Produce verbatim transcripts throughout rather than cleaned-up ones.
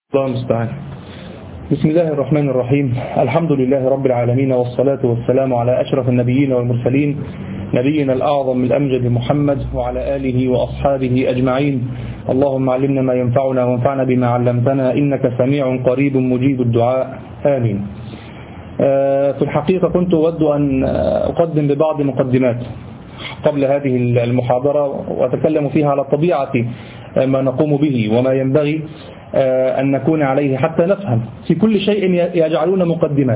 الله المستعان. بسم الله الرحمن الرحيم. الحمد لله رب العالمين، والصلاة والسلام على أشرف النبيين والمرسلين، نبينا الأعظم الأمجد محمد وعلى آله وأصحابه أجمعين. اللهم علمنا ما ينفعنا وانفعنا بما علمتنا، إنك سميع قريب مجيب الدعاء، آمين. في الحقيقة كنت أود أن أقدم ببعض مقدمات قبل هذه المحاضرة، وأتكلم فيها على طبيعة ما نقوم به وما ينبغي أن نكون عليه حتى نفهم. في كل شيء يجعلون مقدمات،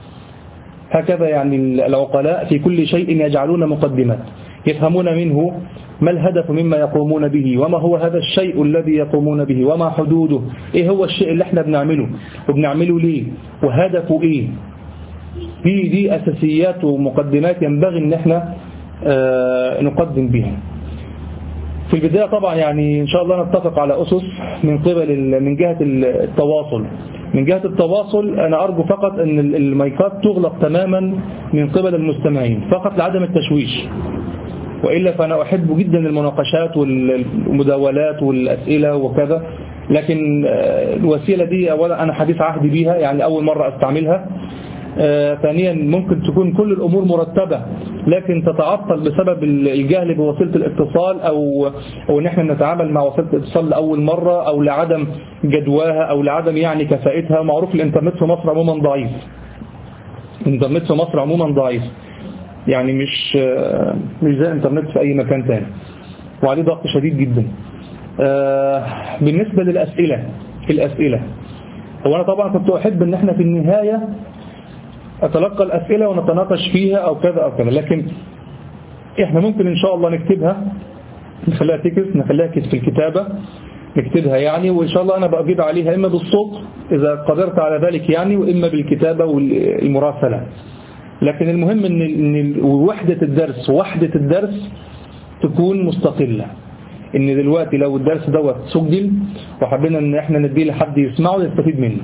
هكذا يعني العقلاء في كل شيء يجعلون مقدمات يفهمون منه ما الهدف مما يقومون به، وما هو هذا الشيء الذي يقومون به، وما حدوده، ايه هو الشيء اللي احنا بنعمله وبنعمله ليه وهدفه ايه. دي دي أساسيات ومقدمات ينبغي ان احنا آه نقدم بها. في البداية طبعا يعني إن شاء الله نتفق على أسس من قبل من جهة التواصل. من جهة التواصل أنا أرجو فقط أن المايكات تغلق تماما من قبل المستمعين فقط لعدم التشويش، وإلا فأنا أحب جدا المناقشات والمداولات والأسئلة وكذا، لكن الوسيلة دي أولا أنا حديث عهد بيها، يعني أول مرة أستعملها. آه، ثانيا ممكن تكون كل الأمور مرتبة لكن تتعطل بسبب الجهل بوسيلة الاتصال، أو أو إن احنا نتعامل مع وسيلة الاتصال لأول مرة، أو لعدم جدواها، أو لعدم يعني كفائتها. معروف الإنترنت في مصر عموما ضعيف، الإنترنت في مصر عموما ضعيف، يعني مش آه، مش زي الإنترنت في أي مكان تاني، وعليه ضغط شديد جدا. آه، بالنسبة للأسئلة الأسئلة هو أنا طبعا كنت أحب إن احنا في النهاية أتلقى الأسئلة ونتناقش فيها أو كذا أو كذا، لكن إحنا ممكن إن شاء الله نكتبها، نخليها تكس، نخليها كس في الكتابة، نكتبها يعني، وإن شاء الله أنا بأجيب عليها إما بالصوت إذا قدرت على ذلك يعني، وإما بالكتابة والمراسلة. لكن المهم إن إن وحدة الدرس وحدة الدرس تكون مستقلة. إن دلوقتي لو الدرس دوت سجل وحبينا إن إحنا نديه لحد يسمعه يستفيد منه،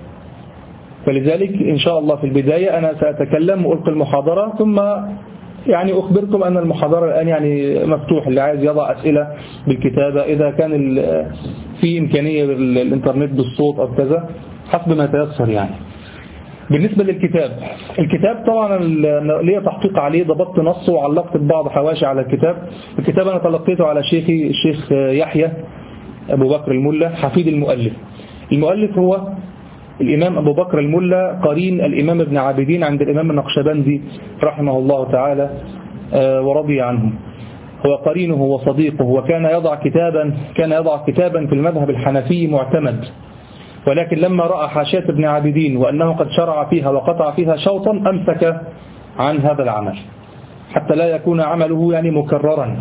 فلذلك إن شاء الله في البداية أنا سأتكلم وألقي المحاضرة، ثم يعني أخبركم أن المحاضرة الآن يعني مفتوح، اللي عايز يضع أسئلة بالكتابة، إذا كان في إمكانية بالإنترنت بالصوت أو كذا حسب ما تيسر يعني. بالنسبة للكتاب، الكتاب طبعا ليه تحقيق عليه، ضبطت نصه وعلقت ببعض حواشي على الكتاب. الكتاب أنا تلقيته على شيخي الشيخ يحيى أبو بكر الملا حفيد المؤلف. المؤلف هو الإمام أبو بكر الملا قرين الإمام ابن عابدين عند الإمام النقشبندي رحمه الله تعالى ورضي عنه. هو قرينه وصديقه، وكان يضع كتابا كان يضع كتابا في المذهب الحنفي معتمد، ولكن لما رأى حاشية ابن عابدين وأنه قد شرع فيها وقطع فيها شوطا أمسك عن هذا العمل حتى لا يكون عمله يعني مكررا.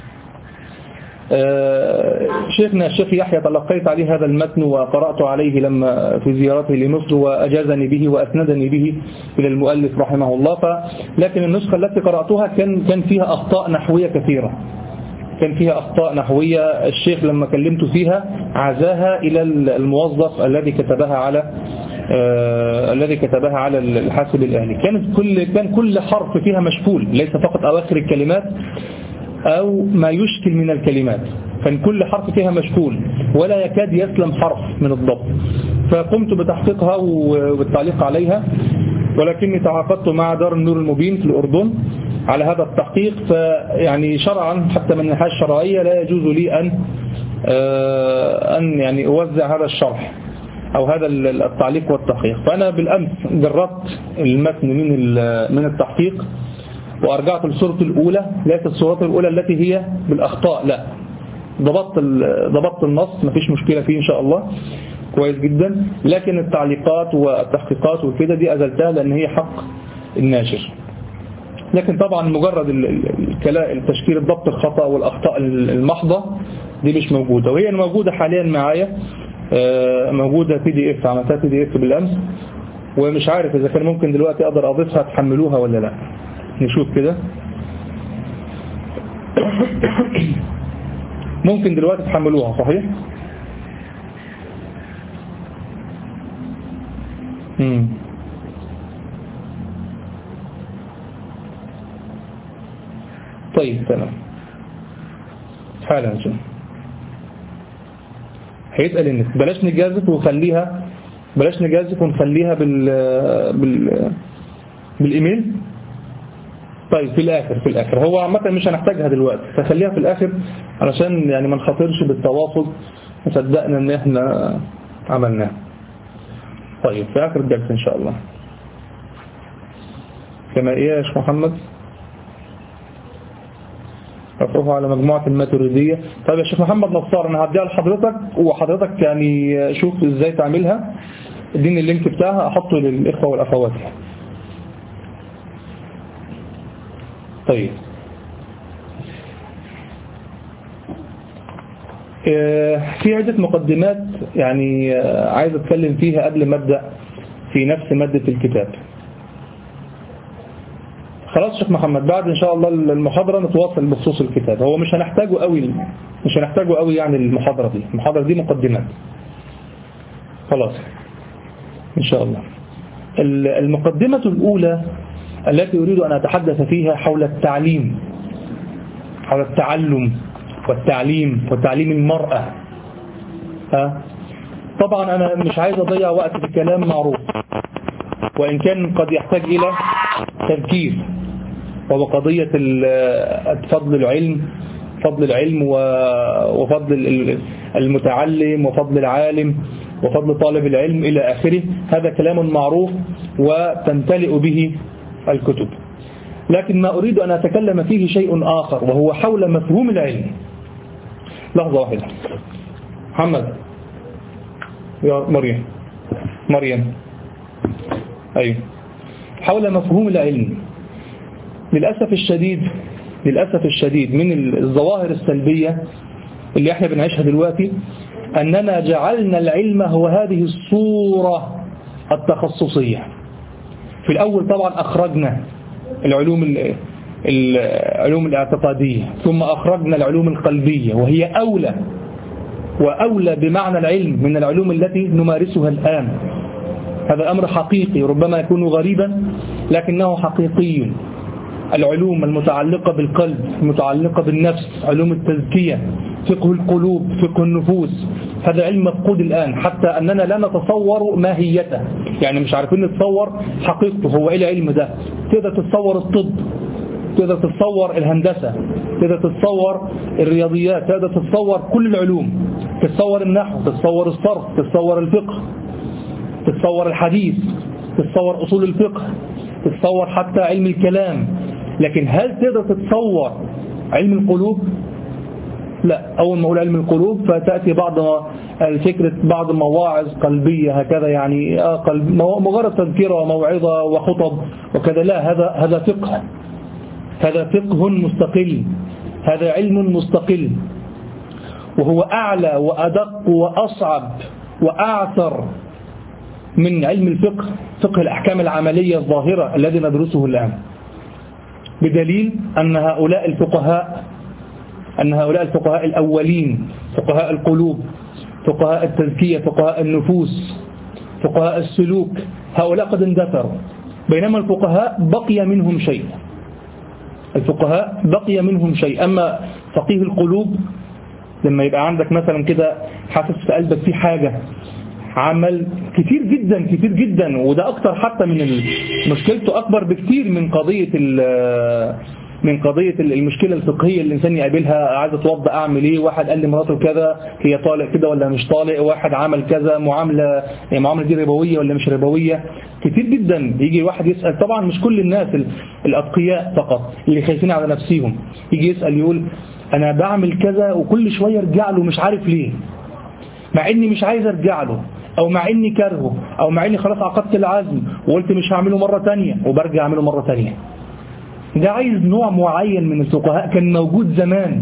شيخنا الشيخ يحيى تلقيت عليه هذا المتن وقرأت عليه لما في زيارته لمصر، وأجازني به وأسندني به إلى المؤلف رحمه الله. ف... لكن النسخة التي قرأتها كان كان فيها أخطاء نحوية كثيرة، كان فيها أخطاء نحوية الشيخ لما كلمت فيها عزاها إلى الموظف الذي كتبها على آه الذي كتبها على الحاسب الآلي. كانت كل كان كل حرف فيها مشكول، ليس فقط أواخر الكلمات أو ما يشكل من الكلمات، كان كل حرف فيها مشكول ولا يكاد يسلم حرف من الضبط. فقمت بتحقيقها والتعليق عليها، ولكني تعاقدت مع دار النور المبين في الأردن على هذا التحقيق، فيعني شرعا حتى من الناحية الشرعية لا يجوز لي أن أن يعني أوزع هذا الشرح أو هذا التعليق والتحقيق. فأنا بالأمس جربت المتن من من التحقيق وأرجعت للصورة الأولى، ليست الصورة الأولى التي هي بالأخطاء، لا، ضبطت ضبطت النص، ما فيش مشكلة فيه إن شاء الله، كويس جدا. لكن التعليقات والتحقيقات وكده دي أزلتها لأن هي حق الناشر. لكن طبعا مجرد التشكيل الضبط الخطأ والأخطاء المحضة دي مش موجودة، وهي موجودة حاليا معايا، موجودة بي دي اف، عملتها بي دي اف بالأمس، ومش عارف إذا كان ممكن دلوقتي أقدر أضيفها تحملوها ولا لا. نشوف كده. ممكن دلوقتي تحملوها صحيح؟ مم. طيب تمام، حالا نشوف. هيسأل النت. بلاش نجازف وخليها بلاش نجازف ونخليها بال بال بالايميل. طيب في الاخر في الاخر هو عامه مش هنحتاجها دلوقتي، فخليها في الاخر علشان يعني ما نخاطرش بالتواصل وصدقنا ان احنا عملناه. طيب في اخر الجلسه ان شاء الله. كما ايه يا شيخ محمد؟ رفعوها على مجموعة الماتريدية. طيب يا شيخ محمد نصار انا هديها لحضرتك، وحضرتك يعني شوف ازاي تعملها، اديني اللينك بتاعها احطه للاخوة والاخوات. طيب في عدة مقدمات يعني عايز اتكلم فيها قبل ما ابدأ في نفس مادة الكتاب. خلاص شيخ محمد بعد ان شاء الله المحاضرة نتواصل بخصوص الكتاب. هو مش هنحتاجه قوي مش هنحتاجه قوي يعني المحاضرة دي المحاضرة دي مقدمات خلاص ان شاء الله. المقدمة الاولى التي اريد ان اتحدث فيها حول التعليم، حول التعلم والتعليم وتعليم المرأة. ها طبعا انا مش عايز اضيع وقت في كلام معروف، وان كان قد يحتاج الى تفكير، وبقضية فضل العلم فضل العلم وفضل المتعلم وفضل العالم وفضل طالب العلم إلى آخره. هذا كلام معروف وتمتلئ به الكتب، لكن ما أريد أن أتكلم فيه شيء آخر، وهو حول مفهوم العلم. لحظة واحدة محمد يا مريم مريم أيوه. حول مفهوم العلم. للأسف الشديد للأسف الشديد من الظواهر السلبية اللي احنا بنعيشها دلوقتي أننا جعلنا العلم هو هذه الصورة التخصصية. في الأول طبعا أخرجنا العلوم العلوم الاعتقادية، ثم أخرجنا العلوم القلبية، وهي أولى وأولى بمعنى العلم من العلوم التي نمارسها الآن. هذا أمر حقيقي ربما يكون غريبا لكنه حقيقي. العلوم المتعلقة بالقلب، المتعلقة بالنفس، علوم التزكية، فقه القلوب، فقه النفوس، هذا علم مفقود الآن، حتى أننا لا نتصور ماهيته، يعني مش عارفين نتصور حقيقته. هو إيه العلم ده؟ تقدر تتصور الطب، تقدر تتصور الهندسة، تقدر تتصور الرياضيات، تقدر تتصور كل العلوم، تتصور النحو، تتصور الصرف، تتصور الفقه، تتصور الحديث، تتصور أصول الفقه، تتصور حتى علم الكلام. لكن هل تقدر تتصور علم القلوب؟ لا. أول ما أقول علم القلوب فتأتي بعض الفكرة بعض المواعظ قلبية هكذا، يعني مجرد تذكرة وموعظة وخطب وكذا. لا، هذا هذا فقه، هذا فقه مستقل، هذا علم مستقل، وهو أعلى وأدق وأصعب وأعثر من علم الفقه، فقه الأحكام العملية الظاهرة الذي ندرسه الآن. بدليل أن هؤلاء الفقهاء أن هؤلاء الفقهاء الأولين، فقهاء القلوب، فقهاء التزكية، فقهاء النفوس، فقهاء السلوك، هؤلاء قد اندثروا، بينما الفقهاء بقي منهم شيء. الفقهاء بقي منهم شيء. أما فقيه القلوب لما يبقى عندك مثلا كده حاسس في قلبك في حاجة، عمل كتير جدا كتير جدا، وده أكتر حتى من مشكلته، أكبر بكتير من قضية من قضية المشكلة الفقهية اللي الإنسان يقابلها. عايز اتوضى أعمل إيه؟ واحد قال لي مراته كذا، هي طالق كده ولا مش طالق؟ واحد عمل كذا، معاملة معاملة دي ربوية ولا مش ربوية؟ كتير جدا يجي واحد يسأل. طبعا مش كل الناس الأتقياء فقط اللي خايفين على نفسهم، يجي يسأل يقول أنا بعمل كذا وكل شوية ارجع له مش عارف ليه، مع إني مش عايز ارجع له، أو مع إني كرهه، أو مع إني خلاص عقدت العزم وقلت مش هعمله مرة تانية وبرجع أعمله مرة تانية. ده عايز نوع معين من الفقهاء كان موجود زمان.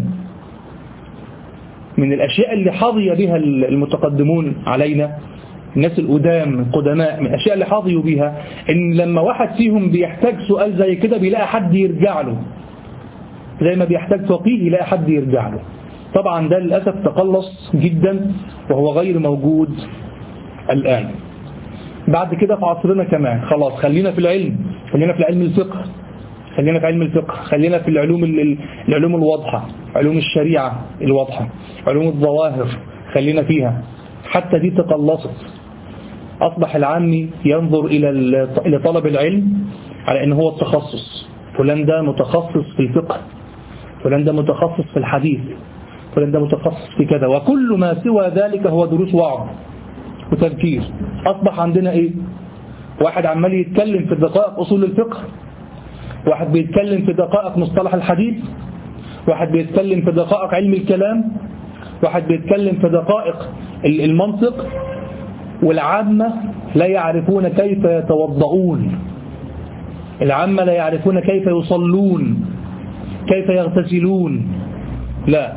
من الأشياء اللي حظي بها المتقدمون علينا، الناس القدام القدماء، من الأشياء اللي حظيوا بها إن لما واحد فيهم بيحتاج سؤال زي كده بيلاقي حد يرجع له، زي ما بيحتاج فقيه يلاقي حد يرجع له. طبعا ده للأسف تقلص جدا وهو غير موجود الآن. بعد كده في عصرنا كمان خلاص خلينا في العلم، خلينا في علم الفقه، خلينا في علم الفقه، خلينا في العلوم العلوم الواضحة، علوم الشريعة الواضحة، علوم الظواهر خلينا فيها، حتى دي تقلصت. أصبح العامي ينظر إلى إلى طلب العلم على أنه هو التخصص، فلان ده متخصص في الفقه، فلان ده متخصص في الحديث، فلان ده متخصص في كذا، وكل ما سوى ذلك هو دروس وعظ وتذكير. أصبح عندنا إيه؟ واحد عمال يتكلم في دقائق أصول الفقه، واحد بيتكلم في دقائق مصطلح الحديث، واحد بيتكلم في دقائق علم الكلام، واحد بيتكلم في دقائق المنطق، والعامة لا يعرفون كيف يتوضؤون، العامة لا يعرفون كيف يصلون، كيف يغتسلون. لا،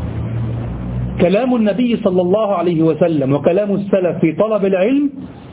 كلام النبي صلى الله عليه وسلم وكلام السلف في طلب العلم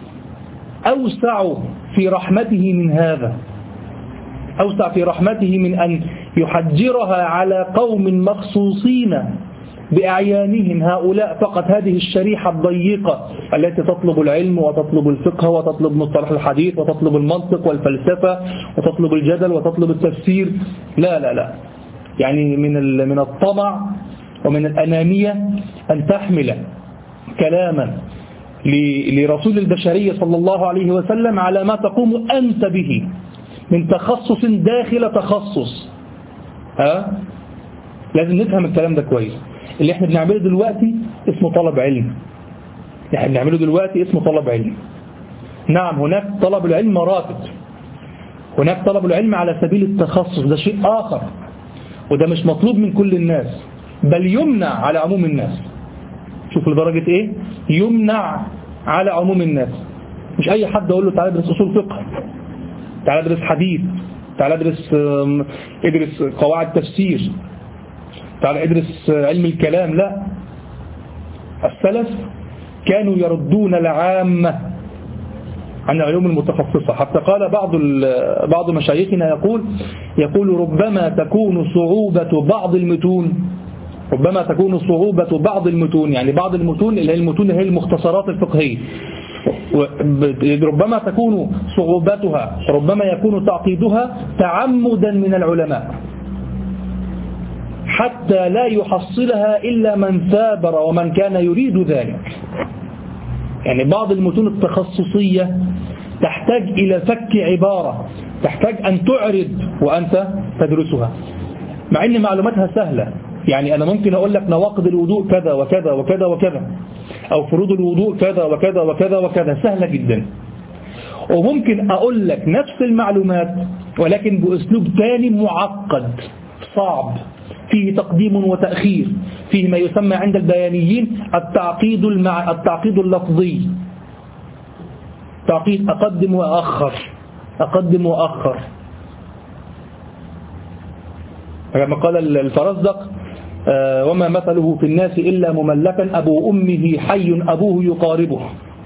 أوسع في رحمته من هذا، أوسع في رحمته من أن يحجرها على قوم مخصوصين بأعيانهم، هؤلاء فقط، هذه الشريحة الضيقة التي تطلب العلم وتطلب الفقه وتطلب مصطلح الحديث وتطلب المنطق والفلسفة وتطلب الجدل وتطلب التفسير. لا لا لا، يعني من من الطمع ومن الأنانية أن تحمل كلاما لرسول البشرية صلى الله عليه وسلم على ما تقوم أنت به من تخصص داخل تخصص. ها؟ لازم نفهم الكلام ده كويس. اللي احنا بنعمله دلوقتي اسمه طلب علم، اللي احنا بنعمله دلوقتي اسمه طلب علم. نعم، هناك طلب العلم مراتب، هناك طلب العلم على سبيل التخصص، ده شيء آخر، وده مش مطلوب من كل الناس، بل يمنع على عموم الناس. شوف لدرجة ايه؟ يمنع على عموم الناس. مش اي حد اقول له تعالى ادرس اصول فقه، تعالى ادرس حديث، تعالى ادرس ادرس قواعد تفسير، تعالى ادرس علم الكلام. لا، السلف كانوا يردون العامة عن العلوم المتخصصة. حتى قال بعض بعض مشايخنا يقول يقول ربما تكون صعوبة بعض المتون، ربما تكون صعوبة بعض المتون، يعني بعض المتون اللي هي المتون اللي هي المختصرات الفقهية، ربما تكون صعوبتها، ربما يكون تعقيدها تعمدا من العلماء حتى لا يحصلها إلا من ثابر ومن كان يريد ذلك. يعني بعض المتون التخصصية تحتاج إلى فك عبارة، تحتاج أن تعرض وأنت تدرسها، مع أن معلوماتها سهلة. يعني أنا ممكن أقول لك نواقض الوضوء كذا وكذا وكذا وكذا، أو فروض الوضوء كذا وكذا وكذا وكذا، سهلة جدا. وممكن أقول لك نفس المعلومات ولكن بأسلوب تاني معقد صعب، فيه تقديم وتأخير، فيه ما يسمى عند البيانيين التعقيد المع... التعقيد اللفظي، تعقيد أقدم وأخر، أقدم وأخر. كما قال الفرزدق وما مثله في الناس إلا مملكا أبو أمه حي أبوه يقاربه.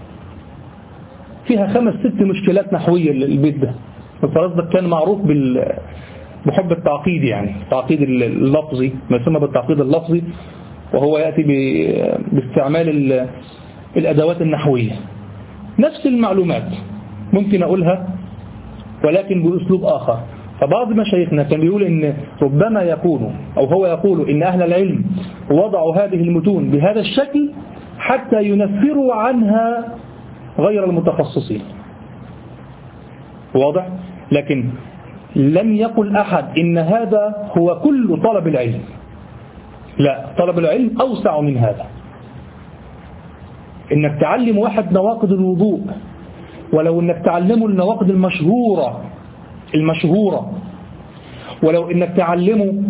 فيها خمس ست مشكلات نحوية البيت ده. الفرزدق كان معروف بال بحب التعقيد، يعني التعقيد اللفظي، ما يسمى بالتعقيد اللفظي، وهو يأتي باستعمال الأدوات النحوية. نفس المعلومات ممكن أقولها ولكن بأسلوب آخر. فبعض مشايخنا كان بيقول إن ربما يكون، أو هو يقول إن أهل العلم وضعوا هذه المتون بهذا الشكل حتى ينفروا عنها غير المتخصصين. واضح؟ لكن لم يقل أحد إن هذا هو كل طلب العلم. لا، طلب العلم أوسع من هذا. إنك تعلم واحد نواقض الوضوء، ولو إنك تعلمه النواقض المشهورة المشهورة ولو إنك تعلمه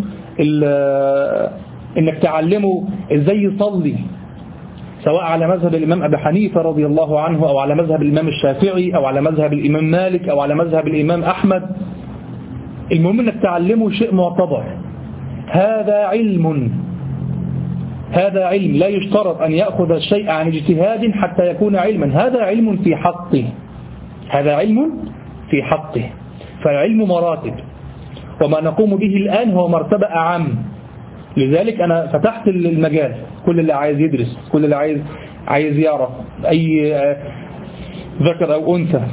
إنك تعلمه إزاي يصلي، سواء على مذهب الإمام أبي حنيفة رضي الله عنه، أو على مذهب الإمام الشافعي، أو على مذهب الإمام مالك، أو على مذهب الإمام أحمد. المهم إنك تعلمه شيء معتبر. هذا علم، هذا علم، لا يشترط أن يأخذ الشيء عن اجتهاد حتى يكون علما. هذا علم في حقه، هذا علم في حقه. فالعلم مراتب، وما نقوم به الآن هو مرتبة أعم. لذلك أنا فتحت المجال، كل اللي عايز يدرس، كل اللي عايز عايز يعرف، أي ذكر أو أنثى،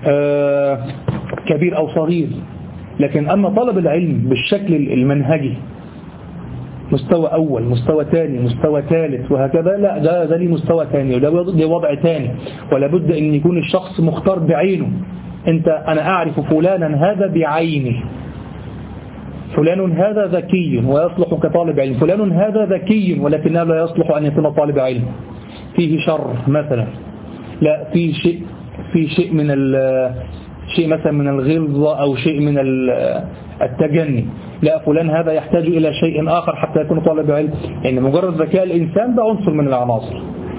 كبير أو صغير. لكن أما طلب العلم بالشكل المنهجي مستوى أول، مستوى ثاني، مستوى ثالث وهكذا. لا، ده ده ليه مستوى ثاني وده ليه وضع ثاني، ولا بد أن يكون الشخص مختار بعينه. أنت أنا أعرف فلانا هذا بعينه، فلان هذا ذكي ويصلح كطالب علم، فلان هذا ذكي ولكنه لا يصلح أن يكون طالب علم، فيه شر مثلا، لا فيه شيء في شيء من شيء مثلا من الغلظة أو شيء من التجني. لا، فلان هذا يحتاج إلى شيء آخر حتى يكون طالب علم. يعني مجرد ذكاء الإنسان ده عنصر من العناصر.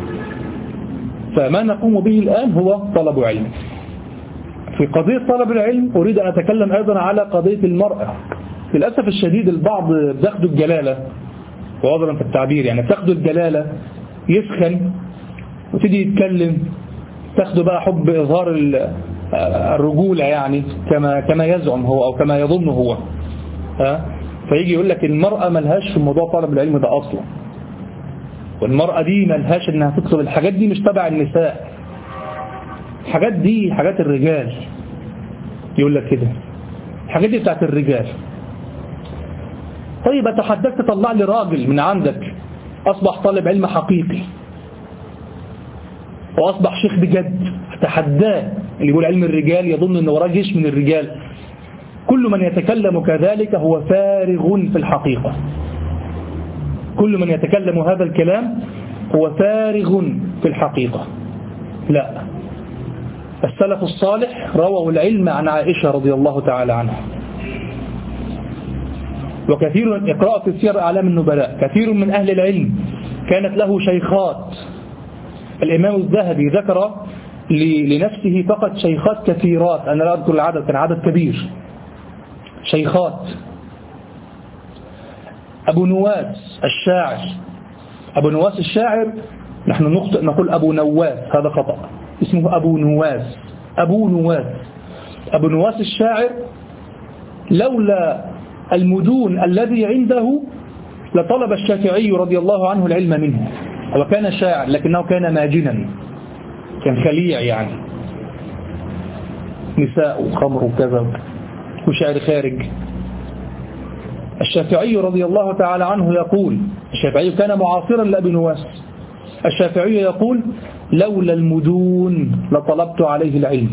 فما نقوم به الآن هو طلب علم. في قضية طلب العلم أريد أن أتكلم أيضا على قضية المرأة. للأسف الشديد البعض بياخدوا الجلالة، وعذرا في التعبير، يعني بتاخدوا الجلالة يسخن وتيجي يتكلم، تاخدوا بقى حب إظهار الرجولة يعني كما كما يزعم هو أو كما يظن هو. ها؟ فيجي يقول لك المرأة ملهاش في موضوع طلب العلم ده أصلا، والمرأة دي ملهاش إنها تكتب الحاجات دي، مش تبع النساء، الحاجات دي حاجات الرجال. يقول لك كده الحاجات دي بتاعت الرجال. طيب أتحدثت تطلع لي راجل من عندك أصبح طالب علم حقيقي وأصبح شيخ بجد، أتحداه. اللي يقول علم الرجال يظن أنه وراه جيش من الرجال. كل من يتكلم كذلك هو فارغ في الحقيقة. كل من يتكلم هذا الكلام هو فارغ في الحقيقة. لا، السلف الصالح رووا العلم عن عائشة رضي الله تعالى عنها. وكثير اقرأ في سير أعلام النبلاء، كثير من أهل العلم كانت له شيخات. الإمام الذهبي ذكر لنفسه فقط شيخات كثيرات، أنا لا أذكر العدد، كان عدد كبير شيخات. أبو نواس الشاعر، أبو نواس الشاعر نحن نخطئ نقول أبو نواس، هذا خطأ، اسمه أبو نواس. أبو نواس أبو نواس الشاعر لولا المدون الذي عنده لطلب الشافعي رضي الله عنه العلم منه. هو كان شاعر لكنه كان ماجنا، كان خليع يعني، نساء وخمر وكذا وشعر خارج. الشافعي رضي الله تعالى عنه يقول، الشافعي كان معاصرا لأبي نواس، الشافعي يقول لولا المدون لطلبت عليه العلم،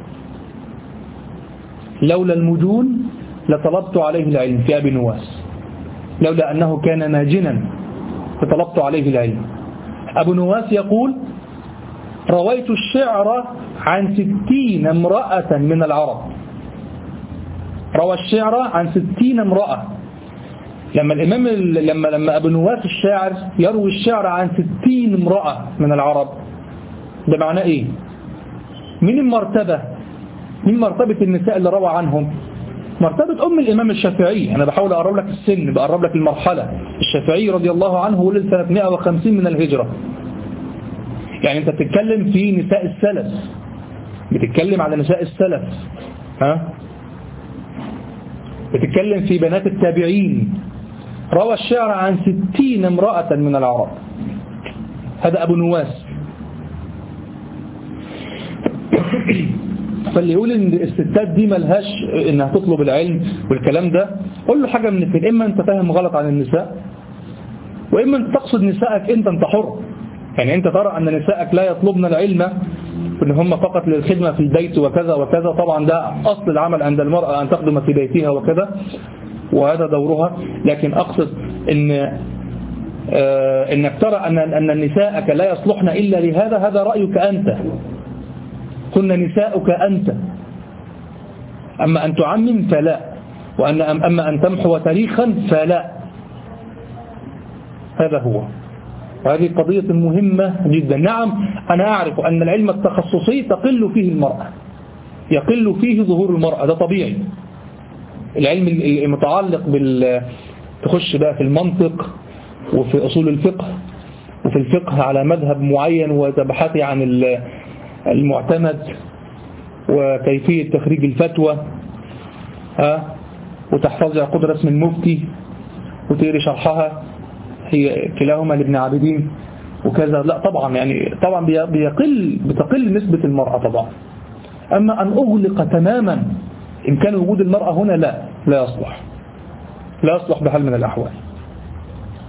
لولا المدون لطلبت عليه العلم في أبي نواس، لولا أنه كان ماجنا فطلبت عليه العلم. أبو نواس يقول رويت الشعر عن ستين امرأة من العرب، روى الشعر عن ستين امرأة. لما الإمام لما لما أبو نواس الشاعر يروي الشعر عن ستين امرأة من العرب، ده معناه إيه؟ من المرتبة، من مرتبة النساء اللي روى عنهم، مرتبة أم الإمام الشافعي. أنا بحاول أقرب لك السن، بقرب لك المرحلة. الشافعي رضي الله عنه ولد سنة مئة وخمسين من الهجرة، يعني أنت بتتكلم في نساء السلف، بتتكلم على نساء السلف، ها؟ بتتكلم في بنات التابعين. روى الشعر عن ستين امرأة من العرب، هذا أبو نواس. فاللي يقول ان الستات دي ملهاش انها تطلب العلم والكلام ده، قول له حاجة من الاثنين، اما انت فاهم غلط عن النساء، واما انت تقصد نسائك انت انت حر. يعني انت ترى ان نسائك لا يطلبن العلم ان هم فقط للخدمة في البيت وكذا وكذا. طبعا ده اصل العمل عند المرأة ان تخدم في بيتها وكذا، وهذا دورها. لكن اقصد ان آه انك ترى ان ان نسائك لا يصلحن الا لهذا، هذا رأيك انت، كن نساؤك أنت. أما أن تعمم فلا، وأن أما أن تمحو تاريخا فلا. هذا هو، وهذه قضية مهمة جدا. نعم أنا أعرف أن العلم التخصصي تقل فيه المرأة، يقل فيه ظهور المرأة، ده طبيعي. العلم المتعلق بال تخش بقى في المنطق وفي أصول الفقه وفي الفقه على مذهب معين وتبحثي عن المعتمد وكيفية تخريج الفتوى، ها، وتحفظي عقود رسم المفتي وتقري شرحها، هي كلاهما لابن عابدين وكذا. لا طبعا، يعني طبعا بيقل بتقل نسبة المرأة طبعا. أما أن أغلق تماما إمكان وجود المرأة هنا، لا لا يصلح، لا يصلح بحال من الأحوال.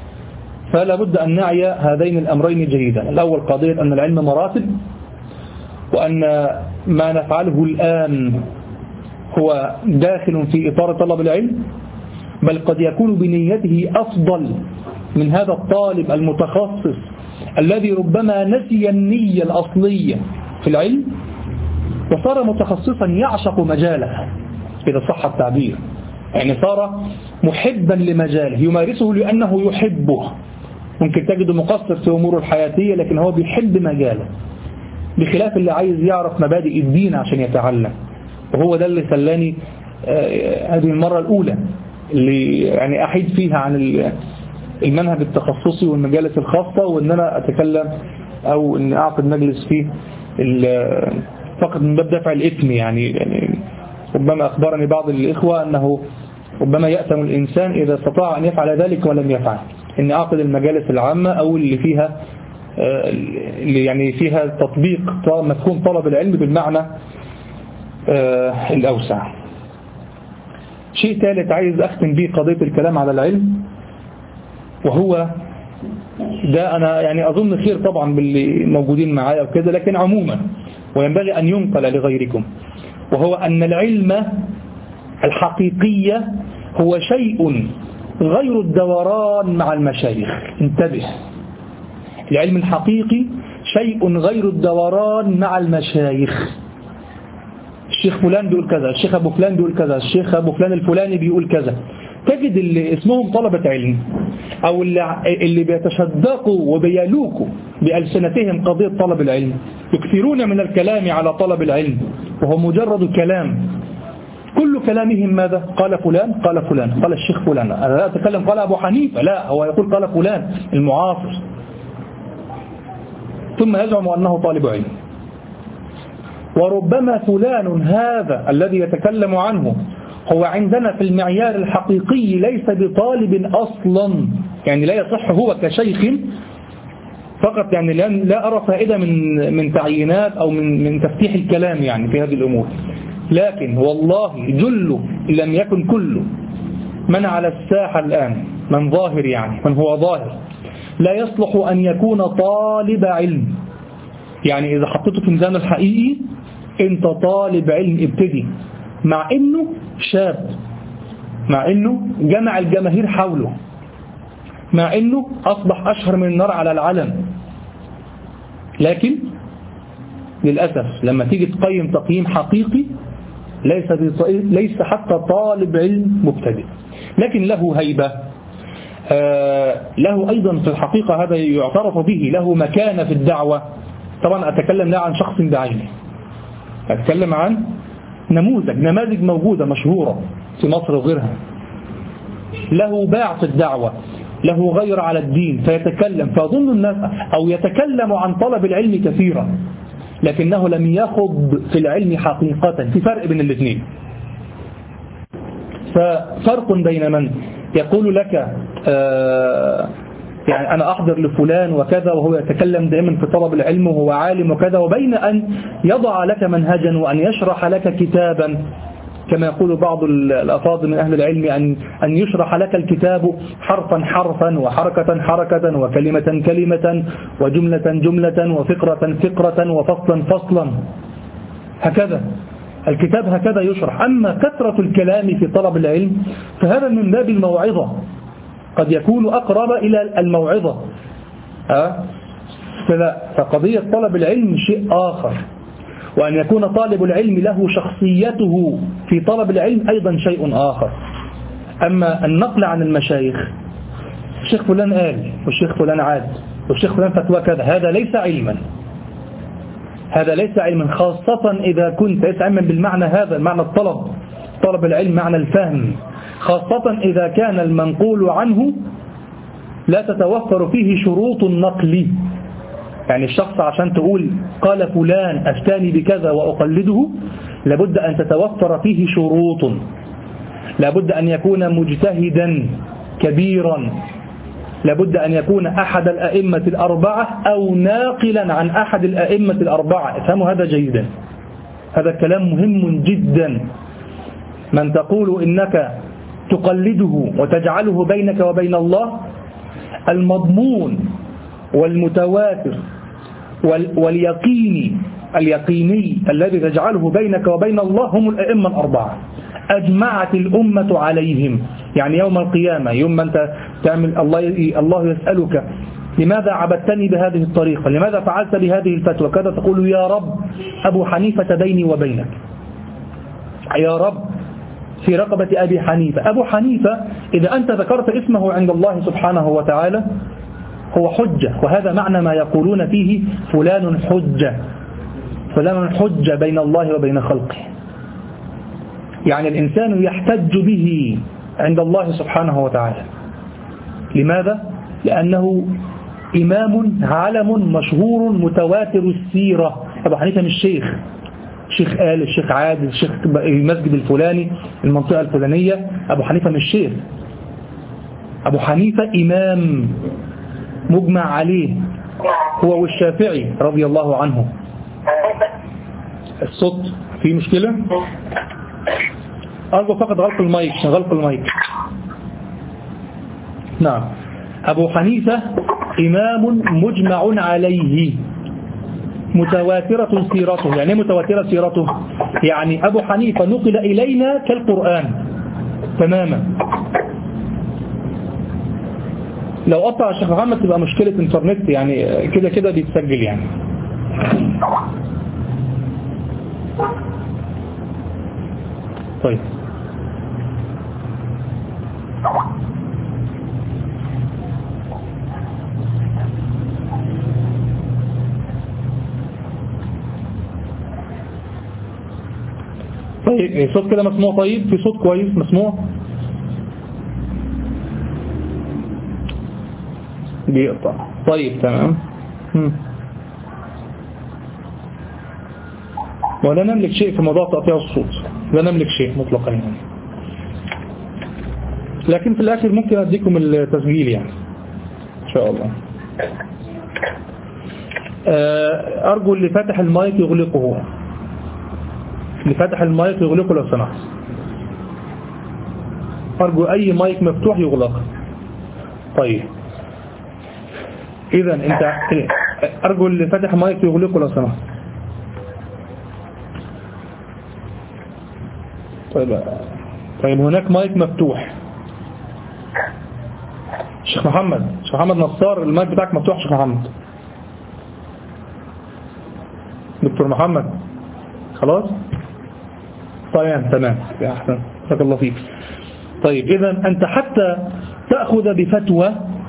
فلا بد أن نعي هذين الأمرين جيدا. الأول قضية أن العلم مراتب، وأن ما نفعله الآن هو داخل في إطار طلب العلم، بل قد يكون بنيته أفضل من هذا الطالب المتخصص الذي ربما نسي النية الأصلية في العلم وصار متخصصا يعشق مجاله إذا صح التعبير، يعني صار محبا لمجاله يمارسه لأنه يحبه. ممكن تجد مقصر في أموره الحياتية لكن هو بيحب مجاله، بخلاف اللي عايز يعرف مبادئ الدين عشان يتعلم. وهو ده اللي خلاني هذه المرة الأولى اللي يعني أحيد فيها عن المنهج التخصصي والمجالس الخاصة، وأن أنا أتكلم أو أن أعقد مجلس فيه فقط من باب دفع الإثم. يعني, يعني ربما أخبرني بعض الإخوة أنه ربما يأثم الإنسان إذا استطاع أن يفعل ذلك ولم يفعل، أن أعقد المجالس العامة أو اللي فيها اللي يعني فيها تطبيق مفهوم طلب العلم بالمعنى الأوسع. شيء ثالث عايز أختم به قضية الكلام على العلم، وهو ده أنا يعني أظن خير طبعا باللي موجودين معايا وكذا، لكن عموما وينبغي أن ينقل لغيركم، وهو أن العلم الحقيقية هو شيء غير الدوران مع المشايخ. انتبه، العلم الحقيقي شيء غير الدوران مع المشايخ. الشيخ فلان بيقول كذا، الشيخ أبو فلان بيقول كذا، الشيخ أبو فلان الفلاني بيقول كذا. تجد اللي اسمهم طلبة علم أو اللي, اللي بيتشدقوا وبيلوكوا بألسنتهم قضية طلب العلم يكثرون من الكلام على طلب العلم، وهو مجرد كلام. كل كلامهم ماذا؟ قال فلان قال فلان قال الشيخ فلان. أنا لا أتكلم قال أبو حنيفة، لا، هو يقول قال فلان المعاصر، ثم يزعم أنه طالب علم. وربما فلان هذا الذي يتكلم عنه هو عندنا في المعيار الحقيقي ليس بطالب أصلا، يعني لا يصح هو كشيخ فقط. يعني لا أرى فائدة من من تعيينات أو من من تفتيح الكلام يعني في هذه الأمور، لكن والله جل لم يكن كل من على الساحة الآن من ظاهر، يعني من هو ظاهر لا يصلح أن يكون طالب علم. يعني إذا حطيته في ميزان الحقيقي أنت طالب علم ابتدي، مع أنه شاب، مع أنه جمع الجماهير حوله، مع أنه أصبح أشهر من النار على العلم، لكن للأسف لما تيجي تقيم تقييم حقيقي ليس ليس حتى طالب علم مبتدئ، لكن له هيبة، آه له أيضا في الحقيقة هذا يعترف به، له مكانة في الدعوة. طبعا أتكلم لا عن شخص بعينه، أتكلم عن نموذج نماذج موجودة مشهورة في مصر وغيرها، له باع في الدعوة، له غير على الدين، فيتكلم فيظن الناس أو يتكلم عن طلب العلم كثيرا لكنه لم يخض في العلم حقيقة. في فرق بين الاثنين، ففرق بين من يقول لك آه يعني أنا أحضر لفلان وكذا وهو يتكلم دائما في طلب العلم وهو عالم وكذا، وبين أن يضع لك منهجا وأن يشرح لك كتابا كما يقول بعض الأفاضل من أهل العلم أن أن يشرح لك الكتاب حرفا حرفا وحركة حركة وكلمة كلمة وجملة جملة وفقرة فقرة وفصلا فصلا، هكذا الكتاب هكذا يشرح. أما كثرة الكلام في طلب العلم فهذا من باب الموعظة، قد يكون أقرب إلى الموعظة. أه؟ فقضية طلب العلم شيء آخر، وأن يكون طالب العلم له شخصيته في طلب العلم أيضا شيء آخر. أما النقل عن المشايخ، الشيخ فلان قال والشيخ فلان عاد والشيخ فلان فتوى كذا، هذا ليس علما، هذا ليس علما، خاصة إذا كنت ليس علما بالمعنى هذا، معنى الطلب، طلب العلم معنى الفهم، خاصة إذا كان المنقول عنه لا تتوفر فيه شروط النقل. يعني الشخص عشان تقول قال فلان أفتاني بكذا وأقلده لابد أن تتوفر فيه شروط، لابد أن يكون مجتهدا كبيرا، لابد أن يكون أحد الأئمة الأربعة أو ناقلا عن أحد الأئمة الأربعة. افهموا هذا جيدا، هذا كلام مهم جدا. من تقول إنك تقلده وتجعله بينك وبين الله المضمون والمتواتر واليقيني اليقيني الذي تجعله بينك وبين الله هم الأئمة الأربعة، أجمعت الأمة عليهم. يعني يوم القيامة يوم أنت تعمل الله الله يسألك لماذا عبدتني بهذه الطريقة، لماذا فعلت بهذه الفتوى كذا، تقول يا رب أبو حنيفة بيني وبينك، يا رب في رقبة أبي حنيفة. أبو حنيفة إذا أنت ذكرت اسمه عند الله سبحانه وتعالى هو حجة، وهذا معنى ما يقولون فيه فلان حجة، فلان حجة بين الله وبين خلقه. يعني الإنسان يحتج به عند الله سبحانه وتعالى. لماذا؟ لأنه إمام علم مشهور متواتر السيرة. أبو حنيفة مش شيخ، شيخ آل، الشيخ عادل، الشيخ المسجد الفلاني، المنطقة الفلانية. أبو حنيفة مش شيخ، أبو حنيفة إمام مجمع عليه، هو والشافعي رضي الله عنه. الصوت فيه مشكلة؟ أرجو فقط غلق المايك، غلق المايك. نعم، أبو حنيفة إمام مجمع عليه متواترة سيرته. يعني متواترة سيرته يعني أبو حنيفة نقل إلينا كالقرآن تماما. لو قطع الشيخ محمد تبقى مشكلة انترنت، يعني كده كده بيتسجل يعني. طيب طيب الصوت كده مسموع؟ طيب في صوت كويس مسموع؟ بيقطع. طيب تمام. ولا نملك شيء في موضوع تقطيع الصوت، لا نملك شيء مطلقا يعني. لكن في الآخر ممكن أديكم التسجيل يعني إن شاء الله. أرجو اللي فاتح المايك يغلقه، اللي فاتح المايك يغلقه لو سمحت. أرجو أي مايك مفتوح يغلق. طيب إذا أنت أرجو اللي فاتح مايك يغلقه لو سمحت. طيب طيب هناك مايك مفتوح. شيخ محمد، شيخ محمد نصار، المايك بتاعك مفتوح. شيخ محمد، دكتور محمد، خلاص طيب تمام أحسن، جزاك الله فيك. طيب إذا أنت حتى تأخذ بفتوى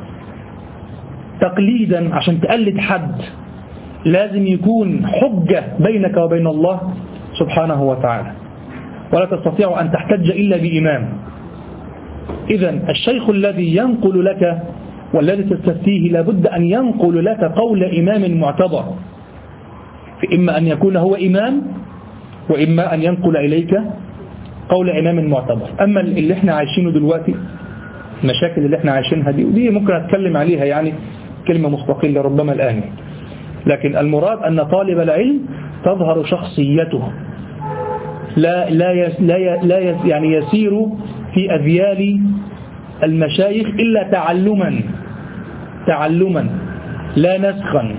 تقليدا عشان تقلد حد لازم يكون حجة بينك وبين الله سبحانه وتعالى، ولا تستطيع أن تحتج إلا بإمام. إذا الشيخ الذي ينقل لك والذي تستفتيه لابد أن ينقل لك قول إمام معتبر، فإما أن يكون هو إمام وإما أن ينقل إليك قول إمام معتبر. أما اللي احنا عايشينه دلوقتي، المشاكل اللي احنا عايشينها دي ودي ممكن أتكلم عليها يعني كلمة مستقلة ربما الآن، لكن المراد أن طالب العلم تظهر شخصيته، لا لا يس لا يس لا يس يعني يسير في أذيال المشايخ إلا تعلما تعلما لا نسخا.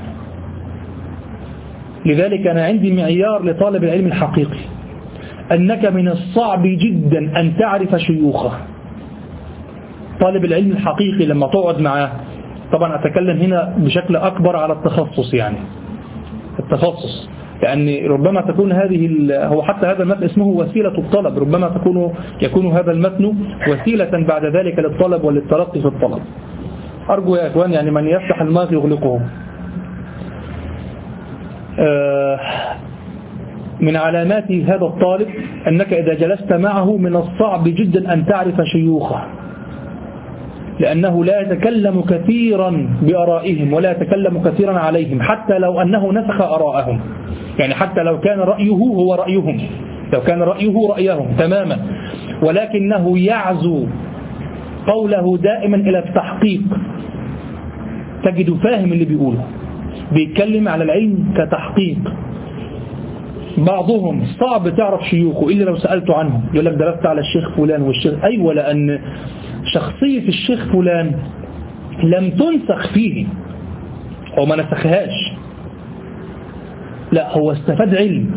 لذلك أنا عندي معيار لطالب العلم الحقيقي، أنك من الصعب جدا أن تعرف شيوخه. طالب العلم الحقيقي لما تقعد معاه، طبعا أتكلم هنا بشكل أكبر على التخصص، يعني التخصص، لأن ربما تكون هذه هو حتى هذا المتن اسمه وسيلة الطلب، ربما تكون يكون هذا المتن وسيلة بعد ذلك للطلب وللترقي في الطلب. أرجو يا أخوان يعني من يفتح الماء يغلقه. من علامات هذا الطالب أنك إذا جلست معه من الصعب جدا أن تعرف شيوخه، لأنه لا يتكلم كثيرا بآرائهم ولا يتكلم كثيرا عليهم، حتى لو أنه نسخ آراءهم، يعني حتى لو كان رأيه هو رأيهم، لو كان رأيه رأيهم تماما، ولكنه يعزو قوله دائما إلى التحقيق. تجد فاهم اللي بيقوله، بيتكلم على العلم كتحقيق. بعضهم صعب تعرف شيوخه إلا لو سألته عنهم، يقول لك درست على الشيخ فلان والشيخ أيوة، لأن شخصية الشيخ فلان لم تنسخ فيه، هو ما نسخهاش، لا هو استفاد علم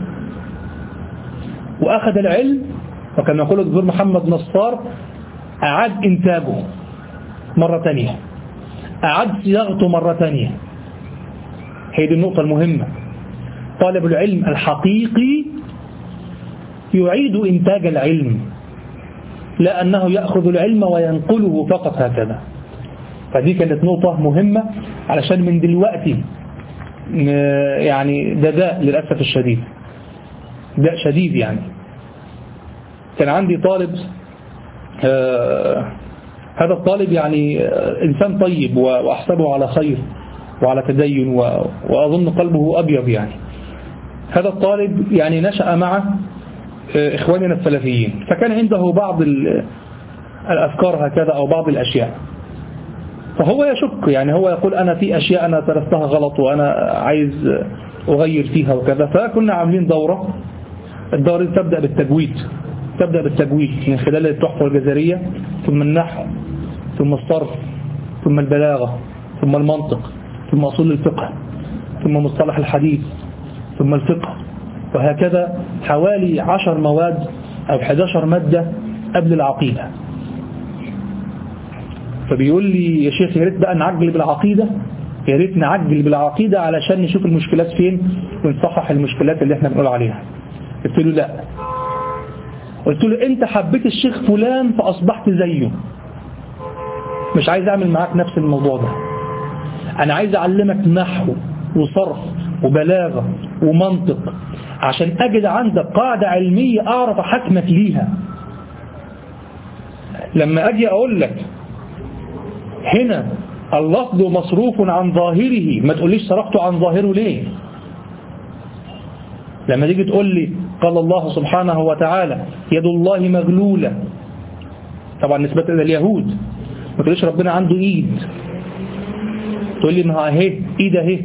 وأخذ العلم، وكما يقول الدكتور محمد نصار أعاد إنتاجه مرة تانية، أعاد صياغته مرة تانية. هي دي النقطة المهمة. طالب العلم الحقيقي يعيد إنتاج العلم، لا أنه يأخذ العلم وينقله فقط هكذا. فدي كانت نقطة مهمة، علشان من دلوقتي يعني ده داء للأسف الشديد، داء شديد. يعني كان عندي طالب، آه هذا الطالب يعني آه إنسان طيب وأحسبه على خير وعلى تدين، وأظن قلبه أبيض. يعني هذا الطالب يعني نشأ مع آه إخواننا السلفيين، فكان عنده بعض الأفكار هكذا أو بعض الأشياء، فهو يشك. يعني هو يقول أنا في أشياء أنا درستها غلط وأنا عايز أغير فيها وكذا. فكنا عاملين دورة، الدورة تبدأ بالتجويد، تبدأ بالتجويد من خلال التحفة الجزرية، ثم النحو، ثم الصرف، ثم البلاغة، ثم المنطق، ثم أصول الفقه، ثم مصطلح الحديث، ثم الفقه، وهكذا حوالي عشر مواد أو إحدى عشرة مادة قبل العقيدة. فبيقول لي يا شيخ يا ريت بقى نعجل بالعقيدة، يا ريت نعجل بالعقيدة علشان نشوف المشكلات فين ونصحح المشكلات اللي احنا بنقول عليها. قلت له لا، قلت له انت حبيت الشيخ فلان فأصبحت زيه، مش عايز اعمل معاك نفس الموضوع ده. انا عايز اعلمك نحو وصرف وبلاغة ومنطق عشان اجد عندك قاعدة علمية اعرف احكمك ليها. لما اجي اقول لك هنا اللفظ مصروف عن ظاهره، ما تقوليش صرفته عن ظاهره ليه. لما تيجي تقول لي قال الله سبحانه وتعالى يد الله مغلولة، طبعا نسبة إلى اليهود، ما تقوليش ربنا عنده إيد، تقول لي ما اهي إيد اهي.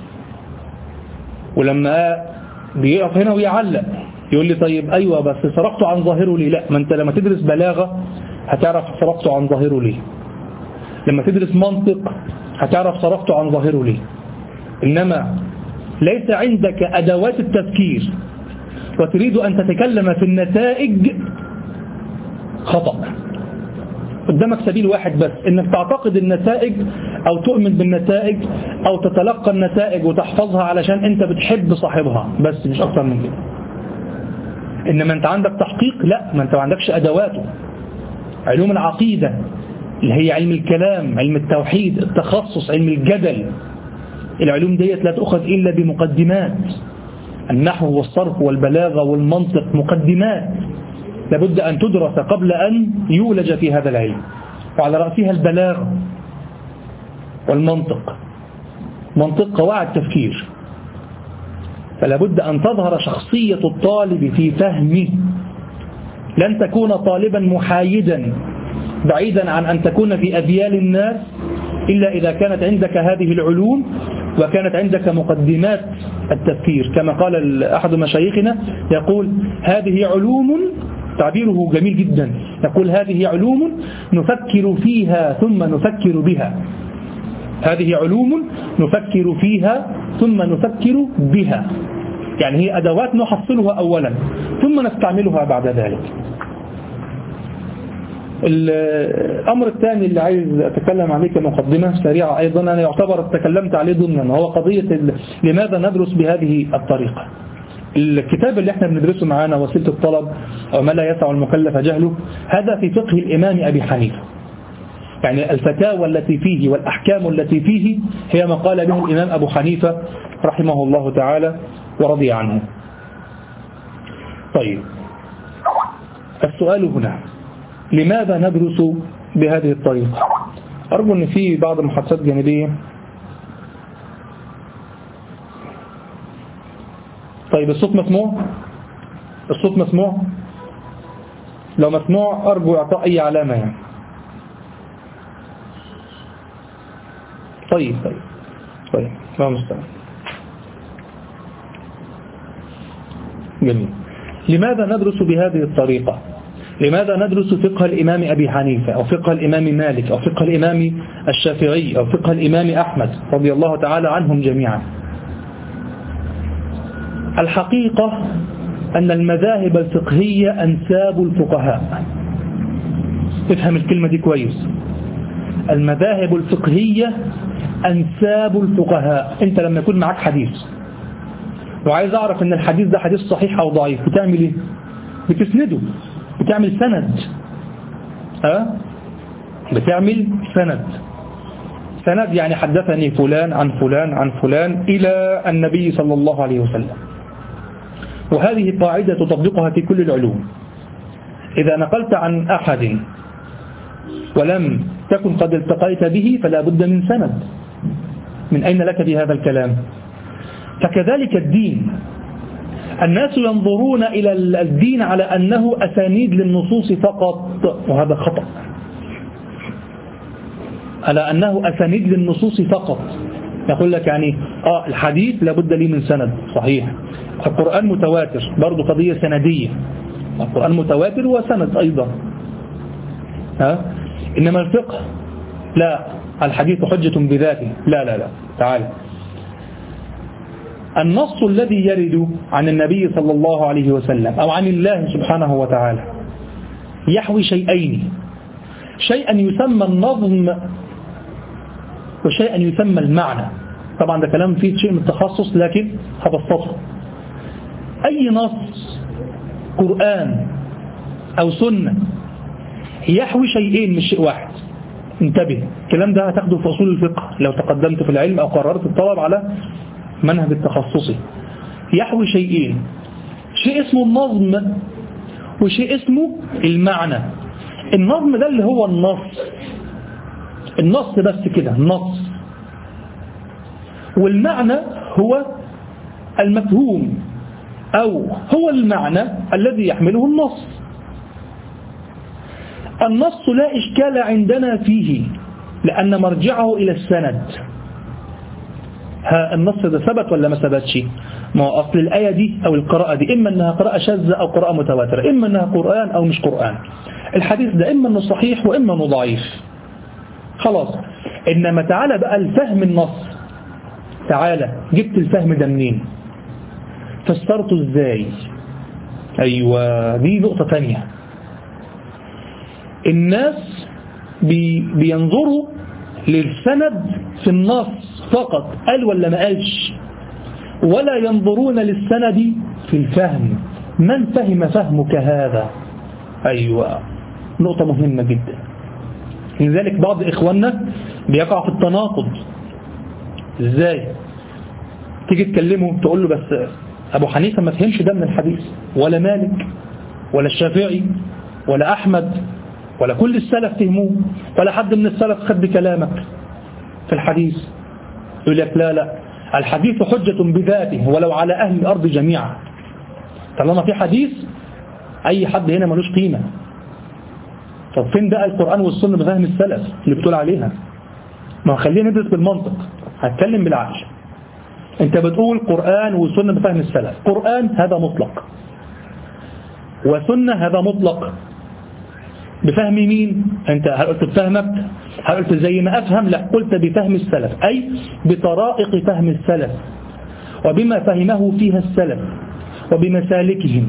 ولما بيقف هنا ويعلق يقول لي طيب أيوة بس صرفته عن ظاهره ليه. لا، ما أنت لما تدرس بلاغة هتعرف صرفته عن ظاهره ليه، لما تدرس منطق هتعرف صرفته عن ظاهره ليه. إنما ليس عندك أدوات التفكير وتريد أن تتكلم في النتائج، خطأ. قدامك سبيل واحد بس، إنك تعتقد النتائج أو تؤمن بالنتائج أو تتلقى النتائج وتحفظها علشان أنت بتحب صاحبها، بس مش أكتر من كده. إنما أنت عندك تحقيق، لا، ما أنت ما عندكش أدواته. علوم العقيدة اللي هي علم الكلام، علم التوحيد، التخصص، علم الجدل، العلوم ديت لا تأخذ إلا بمقدمات. النحو والصرف والبلاغة والمنطق مقدمات لابد أن تدرس قبل أن يولج في هذا العلم، وعلى رأسها البلاغة والمنطق، منطق قواعد تفكير. فلابد أن تظهر شخصية الطالب في فهمه، لن تكون طالبا محايدا بعيدا عن أن تكون في أذيال الناس إلا إذا كانت عندك هذه العلوم وكانت عندك مقدمات التفكير. كما قال أحد مشايخنا يقول هذه علوم، تعبيره جميل جدا، يقول هذه علوم نفكر فيها ثم نفكر بها، هذه علوم نفكر فيها ثم نفكر بها، يعني هي أدوات نحصلها أولا ثم نستعملها بعد ذلك. الأمر الثاني اللي عايز أتكلم عليه كمقدمة سريعة أيضا، أنا يعتبر تكلمت عليه ضمنا، هو قضية لماذا ندرس بهذه الطريقة. الكتاب اللي احنا بندرسه معانا وسيلة الطلب أو ما لا يسع المكلف جهله، هذا في فقه الإمام أبي حنيفة، يعني الفتاوى التي فيه والأحكام التي فيه هي ما قال به الإمام أبو حنيفة رحمه الله تعالى ورضي عنه. طيب، السؤال هنا لماذا ندرس بهذه الطريقة؟ أرجو أن في بعض المحادثات جانبية. طيب الصوت مسموع؟ الصوت مسموع؟ لو مسموع أرجو إعطاء أي علامة يعني. طيب طيب طيب لا مستعد. جميل. لماذا ندرس بهذه الطريقة؟ لماذا ندرس فقه الإمام أبي حنيفة أو فقه الإمام مالك أو فقه الإمام الشافعي أو فقه الإمام أحمد رضي الله تعالى عنهم جميعا؟ الحقيقة أن المذاهب الفقهية أنساب الفقهاء. افهم الكلمة دي كويس. المذاهب الفقهية أنساب الفقهاء. أنت لما يكون معك حديث وعايز أعرف أن الحديث ده حديث صحيح أو ضعيف، بتعمل إيه؟ بتسنده، بتعمل سند. أه؟ بتعمل سند. سند يعني حدثني فلان عن فلان عن فلان إلى النبي صلى الله عليه وسلم. وهذه قاعدة تطبقها في كل العلوم. إذا نقلت عن أحد ولم تكن قد التقيت به فلا بد من سند. من أين لك بهذا الكلام؟ فكذلك الدين، الناس ينظرون إلى الدين على أنه أسانيد للنصوص فقط، وهذا خطأ. على أنه أسانيد للنصوص فقط. يقول لك يعني آه الحديث لابد لي من سند، صحيح. القرآن متواتر، برضو قضية سندية. القرآن متواتر وسند أيضا. ها؟ إنما الفقه لا، الحديث حجة بذاته. لا لا لا، تعال. النص الذي يرد عن النبي صلى الله عليه وسلم أو عن الله سبحانه وتعالى يحوي شيئين: شيئا يسمى النظم وشيئا يسمى المعنى. طبعا ده كلام فيه شيء من التخصص لكن هبسطه. أي نص قرآن أو سنة يحوي شيئين مش شيء واحد. انتبه، الكلام ده هتاخده في أصول الفقه لو تقدمت في العلم أو قررت الطلب على منهج التخصصي. يحوي شيئين: شيء اسمه النظم وشيء اسمه المعنى. النظم ده اللي هو النص، النص بس كده، النص. والمعنى هو المفهوم أو هو المعنى الذي يحمله النص. النص لا إشكال عندنا فيه لأن مرجعه إلى السند. ها النص ده ثبت ولا ما ثبتش؟ ما هو أصل الآية دي أو القراءة دي إما أنها قراءة شاذة أو قراءة متواترة، إما أنها قرآن أو مش قرآن. الحديث ده إما أنه صحيح وإما أنه ضعيف، خلاص. إنما تعالى بقى الفهم النص، تعالى جبت الفهم ده منين؟ فسرته إزاي؟ أيوة، دي نقطة تانية. الناس بي بينظروا للسند في النص فقط، قال ولا ما قالش، ولا ينظرون للسند في الفهم. من فهم فهمك هذا؟ أيوة، نقطة مهمة جدا. لذلك بعض إخواننا بيقع في التناقض. إزاي؟ تيجي تكلمه تقول له بس أبو حنيفة ما فهمش ده من الحديث، ولا مالك ولا الشافعي ولا أحمد ولا كل السلف فهموه، ولا حد من السلف خد بكلامك في الحديث. يقول لك لا لا، الحديث حجة بذاته ولو على أهل الأرض جميعا. طالما في حديث أي حد هنا ملوش قيمة. طب فين بقى القرآن والسنة بفهم السلف اللي بتقول عليها؟ ما خلينا ندرس بالمنطق، هتكلم بالعقل. انت بتقول قرآن وسنة بفهم السلف. قرآن هذا مطلق، وسنة هذا مطلق. بفهم مين؟ انت هل قلت بفهمك؟ هل قلت زي ما أفهم؟ لا، قلت بفهم السلف، أي بطرائق فهم السلف وبما فهمه فيها السلف وبمسالكهم.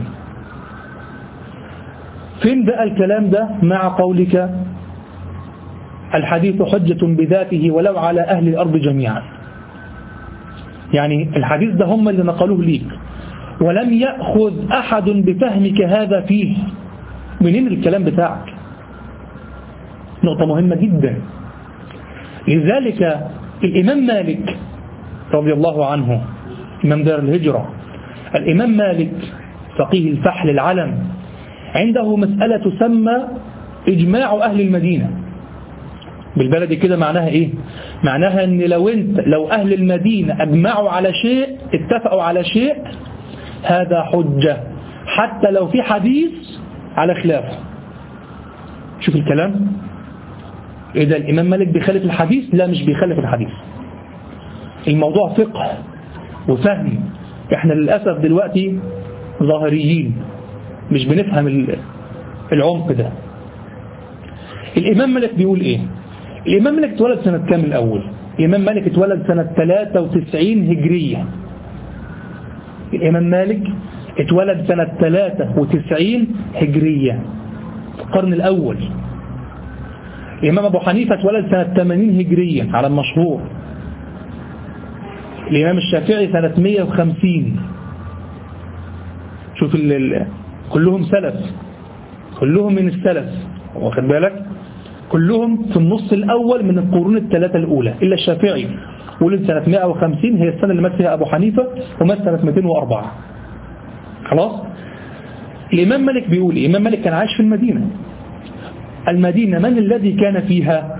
فين بقى الكلام ده مع قولك الحديث حجة بذاته ولو على أهل الأرض جميعا؟ يعني الحديث ده هم اللي نقلوه ليك ولم يأخذ أحد بفهمك هذا فيه. منين الكلام بتاعك؟ نقطة مهمة جدا. لذلك الإمام مالك رضي الله عنه، إمام دار الهجرة، الإمام مالك فقيه الفحل العلم، عنده مسألة تسمى إجماع أهل المدينة. بالبلد كده معناها إيه؟ معناها أن لو أنت لو أهل المدينة أجمعوا على شيء، اتفقوا على شيء، هذا حجة حتى لو في حديث على خلافه. شوف الكلام. إذا الإمام مالك بيخالف الحديث؟ لا، مش بيخالف الحديث. الموضوع فقه وفهم. احنا للأسف دلوقتي ظاهريين، مش بنفهم العمق ده. الإمام مالك بيقول إيه؟ الإمام مالك اتولد سنة كام الأول؟ الإمام مالك اتولد سنة ثلاثة وتسعين هجرية. الإمام مالك اتولد سنة ثلاثة وتسعين هجرية في القرن الأول. الإمام أبو حنيفة اتولد سنة ثمانين هجرية على المشهور. الإمام الشافعي سنة مئة وخمسين. شوف ال ال كلهم سلف، كلهم من السلف، واخد بالك؟ كلهم في النص الأول من القرون الثلاثة الأولى، إلا الشافعي ولد سنة مئة وخمسين، هي السنة اللي مات فيها أبو حنيفة، ومات سنة مئتين وأربعة. خلاص؟ الإمام مالك بيقول، الإمام مالك كان عايش في المدينة. المدينة من الذي كان فيها؟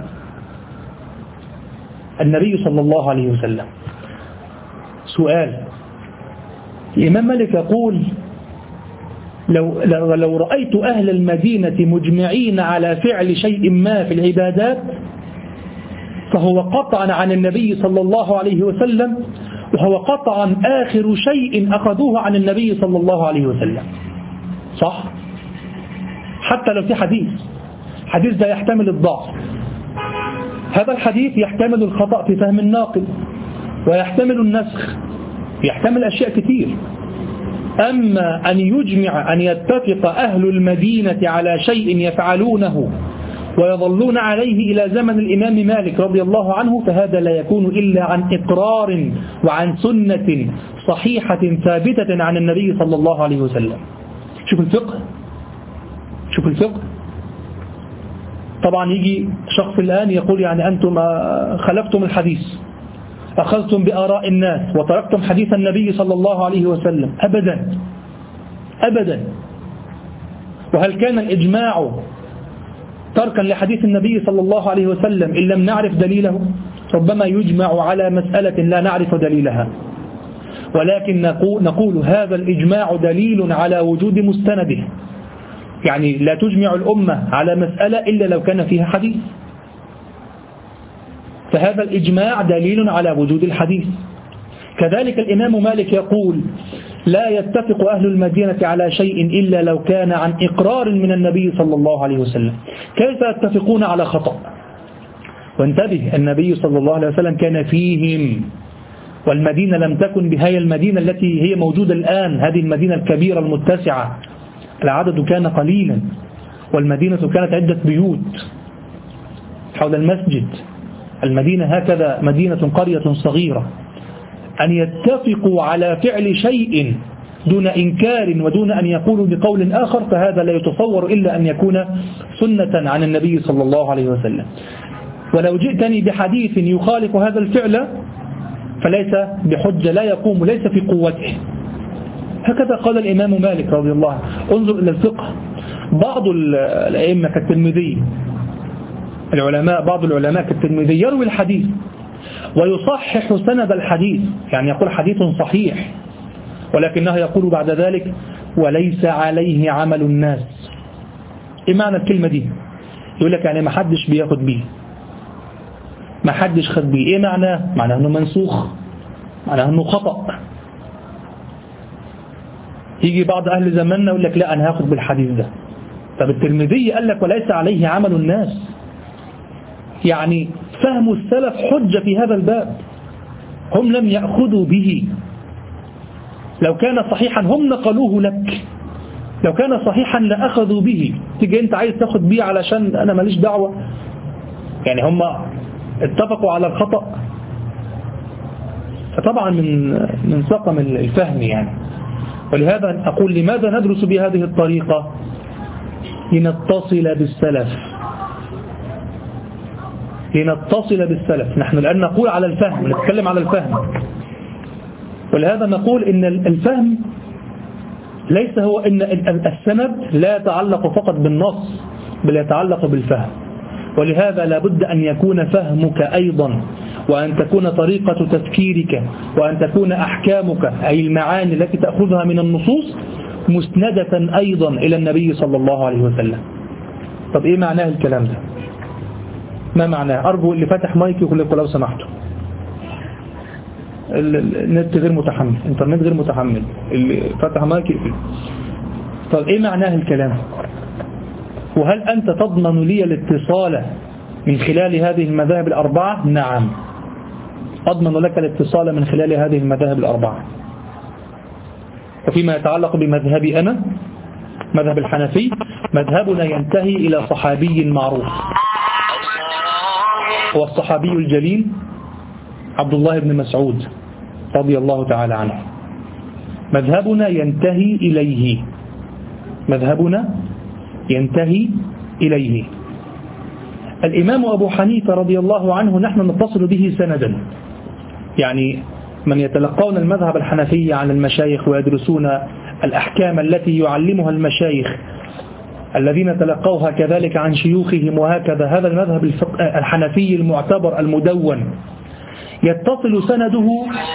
النبي صلى الله عليه وسلم. سؤال، الإمام مالك يقول لو, لو, لو رأيت أهل المدينة مجمعين على فعل شيء ما في العبادات فهو قطعا عن النبي صلى الله عليه وسلم، وهو قطعا آخر شيء أخذوه عن النبي صلى الله عليه وسلم. صح؟ حتى لو في حديث حديث ده يحتمل الضعف، هذا الحديث يحتمل الخطأ في فهم الناقل، ويحتمل النسخ، يحتمل أشياء كثير. أما أن يجمع أن يتفق أهل المدينة على شيء يفعلونه ويظلون عليه إلى زمن الإمام مالك رضي الله عنه، فهذا لا يكون إلا عن إقرار وعن سنة صحيحة ثابتة عن النبي صلى الله عليه وسلم. شوف الفقه، شوف الفقه. طبعا يجي شخص الآن يقول يعني أنتم خلفتم الحديث، أخذتم بآراء الناس وتركتم حديث النبي صلى الله عليه وسلم. أبدا أبدا. وهل كان الإجماع تركا لحديث النبي صلى الله عليه وسلم إن لم نعرف دليله؟ ربما يجمع على مسألة لا نعرف دليلها، ولكن نقول هذا الإجماع دليل على وجود مستنده. يعني لا تجمع الأمة على مسألة إلا لو كان فيها حديث، فهذا الإجماع دليل على وجود الحديث. كذلك الإمام مالك يقول لا يتفق أهل المدينة على شيء إلا لو كان عن إقرار من النبي صلى الله عليه وسلم. كيف يتفقون على خطأ؟ وانتبه، النبي صلى الله عليه وسلم كان فيهم، والمدينة لم تكن بهي المدينة التي هي موجودة الآن، هذه المدينة الكبيرة المتسعة، العدد كان قليلا، والمدينة كانت عدة بيوت حول المسجد. المدينة هكذا مدينة قرية صغيرة. أن يتفقوا على فعل شيء دون إنكار ودون أن يقولوا بقول آخر، فهذا لا يتصور إلا أن يكون سنة عن النبي صلى الله عليه وسلم. ولو جئتني بحديث يخالف هذا الفعل فليس بحجة، لا يقوم، ليس في قوته. هكذا قال الإمام مالك رضي الله عنه. انظر إلى الفقه. بعض الأئمة كالترمذي، العلماء بعض العلماء كالترمذي يروي الحديث ويصحح سند الحديث، يعني يقول حديث صحيح، ولكنه يقول بعد ذلك وليس عليه عمل الناس. إيه معنى الكلمة دي؟ يقول لك يعني ما حدش بياخد بيه، ما حدش خد بيه. إيه معناه؟ معناه أنه منسوخ، معناه أنه خطأ. يجي بعض أهل زماننا يقول لك لا أنا هاخد بالحديث ده. طب الترمذي قال لك وليس عليه عمل الناس، يعني فهم السلف حجة في هذا الباب، هم لم يأخذوا به. لو كان صحيحا هم نقلوه لك، لو كان صحيحا لأخذوا به. تيجي أنت عايز تاخد به علشان أنا ماليش دعوة، يعني هم اتفقوا على الخطأ. فطبعا من من سقم الفهم يعني. ولهذا أقول لماذا ندرس بهذه الطريقة؟ لنتصل بالسلف، لنتصل بالسلف. نحن الآن نقول على الفهم، نتكلم على الفهم. ولهذا نقول إن الفهم ليس هو إن السند لا يتعلق فقط بالنص، بل يتعلق بالفهم. ولهذا لابد أن يكون فهمك أيضا، وأن تكون طريقة تفكيرك، وأن تكون أحكامك أي المعاني التي تأخذها من النصوص مسندة أيضا إلى النبي صلى الله عليه وسلم. طب إيه معناه الكلام ده؟ ما معناه؟ أرجو اللي فتح مايك يقول لكم لو سمحتوا، النت غير متحمل، الانترنت غير متحمل، اللي فتح مايك يقفل. طب إيه معناه الكلام؟ وهل أنت تضمن لي الاتصال من خلال هذه المذاهب الأربعة؟ نعم، أضمن لك الاتصال من خلال هذه المذاهب الأربعة. وفيما يتعلق بمذهبي أنا، مذهب الحنفي، مذهبنا ينتهي إلى صحابي معروف، هو الصحابي الجليل عبد الله بن مسعود رضي الله تعالى عنه. مذهبنا ينتهي إليه، مذهبنا ينتهي إليه. الإمام أبو حنيفة رضي الله عنه نحن نتصل به سندا، يعني من يتلقون المذهب الحنفي عن المشايخ ويدرسون الأحكام التي يعلمها المشايخ الذين تلقوها كذلك عن شيوخهم وهكذا، هذا المذهب الحنفي المعتبر المدون يتصل سنده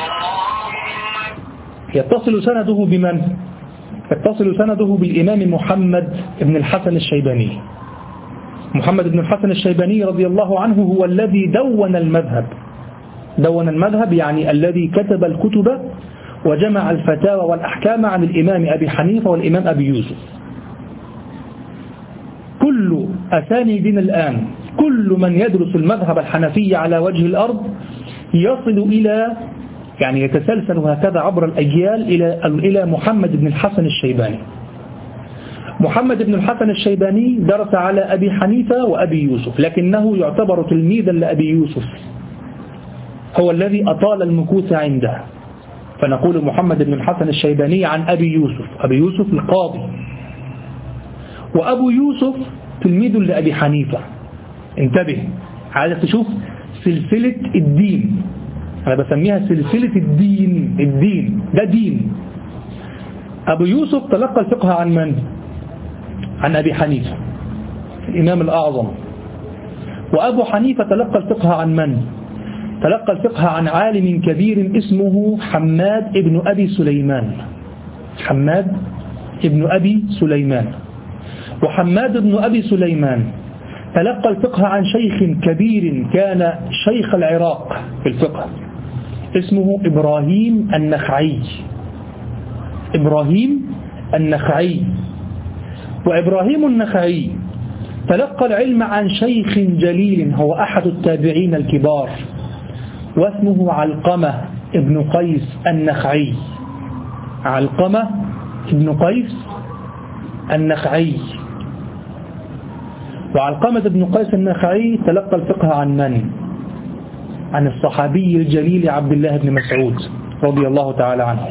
يتصل سنده بمن؟ يتصل سنده بالإمام محمد بن الحسن الشيباني. محمد بن الحسن الشيباني رضي الله عنه هو الذي دون المذهب، دون المذهب يعني الذي كتب الكتب وجمع الفتاوى والأحكام عن الإمام أبي حنيفة والإمام أبي يوسف. كل أسانيدنا الآن، كل من يدرس المذهب الحنفي على وجه الأرض يصل إلى، يعني يتسلسل هكذا عبر الأجيال إلى إلى محمد بن الحسن الشيباني. محمد بن الحسن الشيباني درس على أبي حنيفة وأبي يوسف، لكنه يعتبر تلميذا لأبي يوسف، هو الذي أطال المكوث عنده، فنقول محمد بن الحسن الشيباني عن أبي يوسف، أبي يوسف القاضي، وأبو يوسف تلميذ لأبي حنيفة. انتبه، عايز تشوف سلسلة الدين، أنا بسميها سلسلة الدين، الدين ده دين. أبو يوسف تلقى الفقه عن من؟ عن أبي حنيفة الإمام الأعظم. وأبو حنيفة تلقى الفقه عن من؟ تلقى الفقه عن عالم كبير اسمه حماد ابن أبي سليمان، حماد ابن أبي سليمان. وحماد ابن أبي سليمان تلقى الفقه عن شيخ كبير كان شيخ العراق في الفقه اسمه إبراهيم النخعي، إبراهيم النخعي. وإبراهيم النخعي تلقى العلم عن شيخ جليل هو أحد التابعين الكبار واسمه علقمة ابن قيس النخعي، علقمة ابن قيس النخعي. وعلقمة ابن قيس النخعي تلقى الفقه عن من؟ عن الصحابي الجليل عبد الله بن مسعود رضي الله تعالى عنه.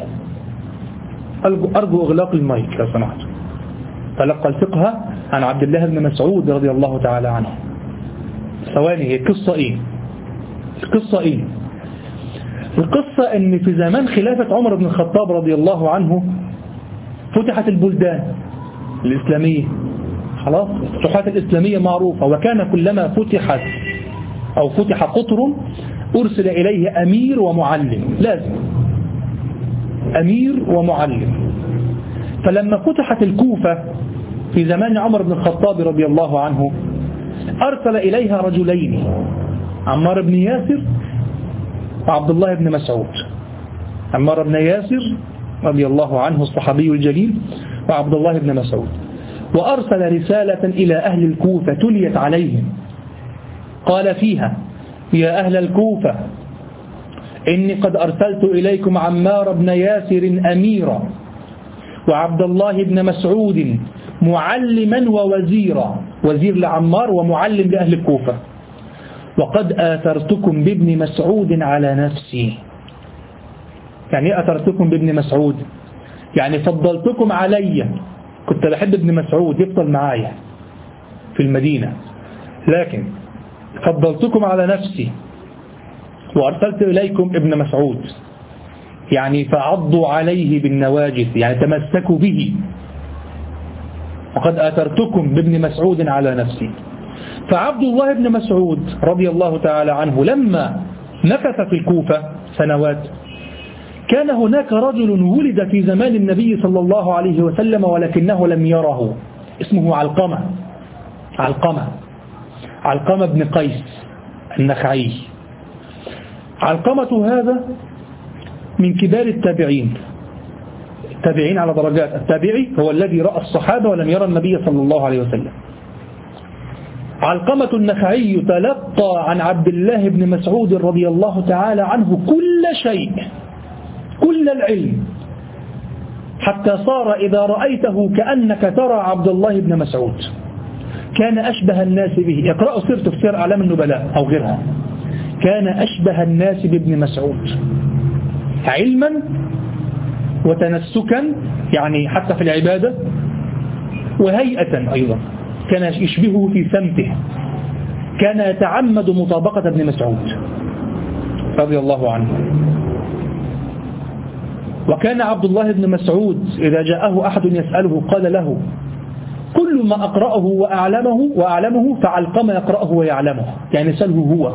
أرجو إغلاق المايك لو سمحت. تلقى الفقه عن عبد الله بن مسعود رضي الله تعالى عنه. ثواني، هي قصة إيه؟ القصة إيه؟ القصة إن في زمان خلافة عمر بن الخطاب رضي الله عنه فتحت البلدان الإسلامية، خلاص الفتوحات الإسلامية معروفة، وكان كلما فتحت أو فتح قطر أرسل إليه أمير ومعلم، لازم أمير ومعلم. فلما فتحت الكوفة في زمان عمر بن الخطاب رضي الله عنه أرسل إليها رجلين، عمار بن ياسر وعبد الله بن مسعود. عمار بن ياسر رضي الله عنه الصحابي الجليل وعبد الله بن مسعود. وأرسل رسالة إلى أهل الكوفة تليت عليهم، قال فيها: يا أهل الكوفة، إني قد أرسلت إليكم عمار بن ياسر أميرا وعبد الله بن مسعود معلما ووزيرا، وزير لعمار ومعلم لأهل الكوفة، وقد آثرتكم بابن مسعود على نفسي. يعني آثرتكم بابن مسعود يعني فضلتكم علي، كنت بحب ابن مسعود يفضل معايا في المدينة، لكن فضلتكم على نفسي وأرسلت إليكم ابن مسعود، يعني فعضوا عليه بالنواجذ، يعني تمسكوا به. وقد آثرتكم بابن مسعود على نفسي. فعبد الله بن مسعود رضي الله تعالى عنه لما نكث في الكوفة سنوات، كان هناك رجل ولد في زمان النبي صلى الله عليه وسلم ولكنه لم يره، اسمه علقمة، علقمة علقمة بن قيس النخعي. علقمة هذا من كبار التابعين، التابعين على درجات. التابعي هو الذي رأى الصحابة ولم يرى النبي صلى الله عليه وسلم، علقمة النخعي تلقى عن عبد الله بن مسعود رضي الله تعالى عنه كل شيء، كل العلم، حتى صار إذا رأيته كأنك ترى عبد الله بن مسعود. كان أشبه الناس به، اقرأوا سيرته في سير أعلام النبلاء أو غيرها، كان أشبه الناس بابن مسعود علما وتنسكا، يعني حتى في العبادة، وهيئة أيضا كان يشبهه في سمته، كان يتعمد مطابقة ابن مسعود رضي الله عنه. وكان عبد الله بن مسعود إذا جاءه أحد يسأله قال له: كل ما أقرأه وأعلمه وأعلمه فعلقمة يقرأه ويعلمه، يعني سأله هو.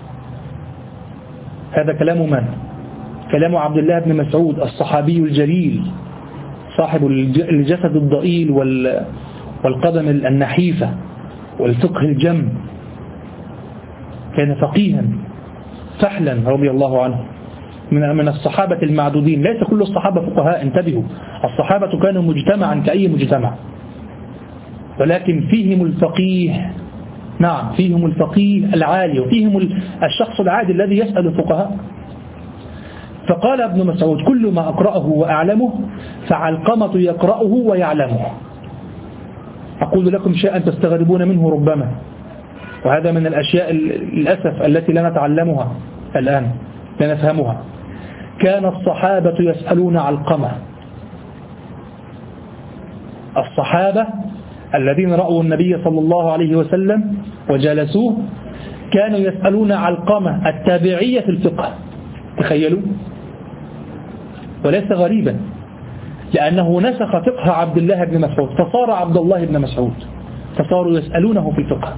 هذا كلام من؟ كلام عبد الله بن مسعود الصحابي الجليل صاحب الجسد الضئيل والقدم النحيفة والفقه الجم، كان فقيها فحلا رضي الله عنه، من من الصحابة المعدودين. ليس كل الصحابة فقهاء، انتبهوا، الصحابة كانوا مجتمعا كأي مجتمع، ولكن فيهم الفقيه، نعم فيهم الفقيه العالي، وفيهم الشخص العادي الذي يسأل الفقهاء. فقال ابن مسعود: كل ما أقرأه وأعلمه فعلقمة يقرأه ويعلمه. أقول لكم شيئا تستغربون منه ربما، وهذا من الأشياء للأسف التي لا نتعلمها الآن، لا نفهمها. كان الصحابة يسألون علقمة، الصحابة الذين رأوا النبي صلى الله عليه وسلم وجلسوه كانوا يسألون علقمة التابعية في الفقه، تخيلوا، وليس غريبا لأنه نسخ فقه عبد الله بن مسعود فصار عبد الله بن مسعود، فصاروا يسألونه في الفقه.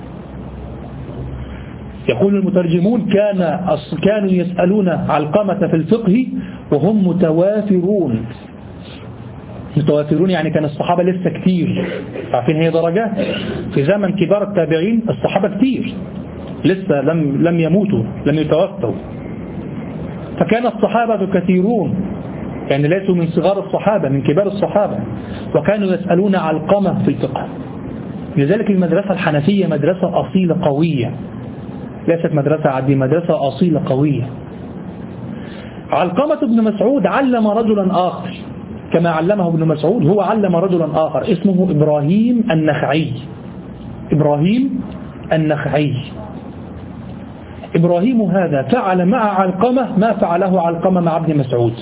يقول المترجمون: كان كانوا يسألون علقمة في الفقه وهم متوافرون. متوافرون يعني كان الصحابة لسه كتير، عارفين هي درجات، في زمن كبار التابعين الصحابة كتير لسه لم لم يموتوا، لم يتوفوا، فكان الصحابة كثيرون، يعني ليسوا من صغار الصحابة، من كبار الصحابة، وكانوا يسألون علقمة في الفقه. لذلك المدرسة الحنفية مدرسة أصيلة قوية، ليست مدرسة عادية، مدرسة أصيلة قوية. علقمة بن مسعود علم رجلا آخر كما علمه ابن مسعود، هو علم رجلا آخر اسمه إبراهيم النخعي. إبراهيم النخعي إبراهيم هذا فعل مع علقمة ما فعله علقمة مع ابن مسعود،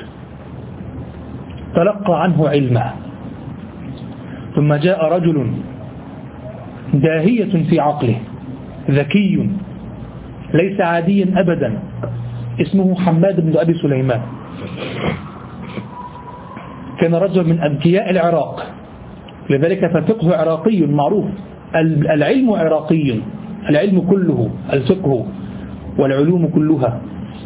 تلقى عنه علمه. ثم جاء رجل داهية في عقله، ذكي ليس عاديا أبدا، اسمه حماد بن أبي سليمان. كان رجل من أذكياء العراق، لذلك فالفقه عراقي معروف، العلم عراقي، العلم كله، الفقه والعلوم كلها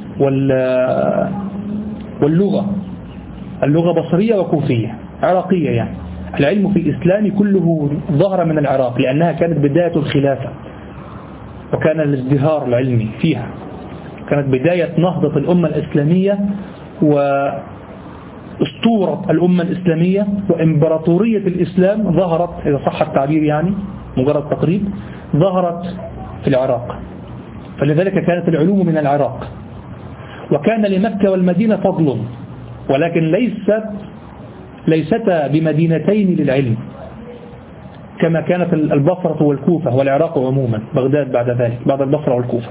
واللغة، اللغة بصرية وكوفية عراقية، يعني العلم في الإسلام كله ظهر من العراق، لأنها كانت بداية الخلافة وكان الازدهار العلمي فيها، كانت بداية نهضة الأمة الإسلامية وأسطورة الأمة الإسلامية، وإمبراطورية الإسلام ظهرت، إذا صح التعبير يعني مجرد تقريب، ظهرت في العراق، فلذلك كانت العلوم من العراق. وكان لمكة والمدينة فضل، ولكن ليست ليستا بمدينتين للعلم كما كانت البصرة والكوفة والعراق عموما، بغداد بعد ذلك، بعد البصرة والكوفة.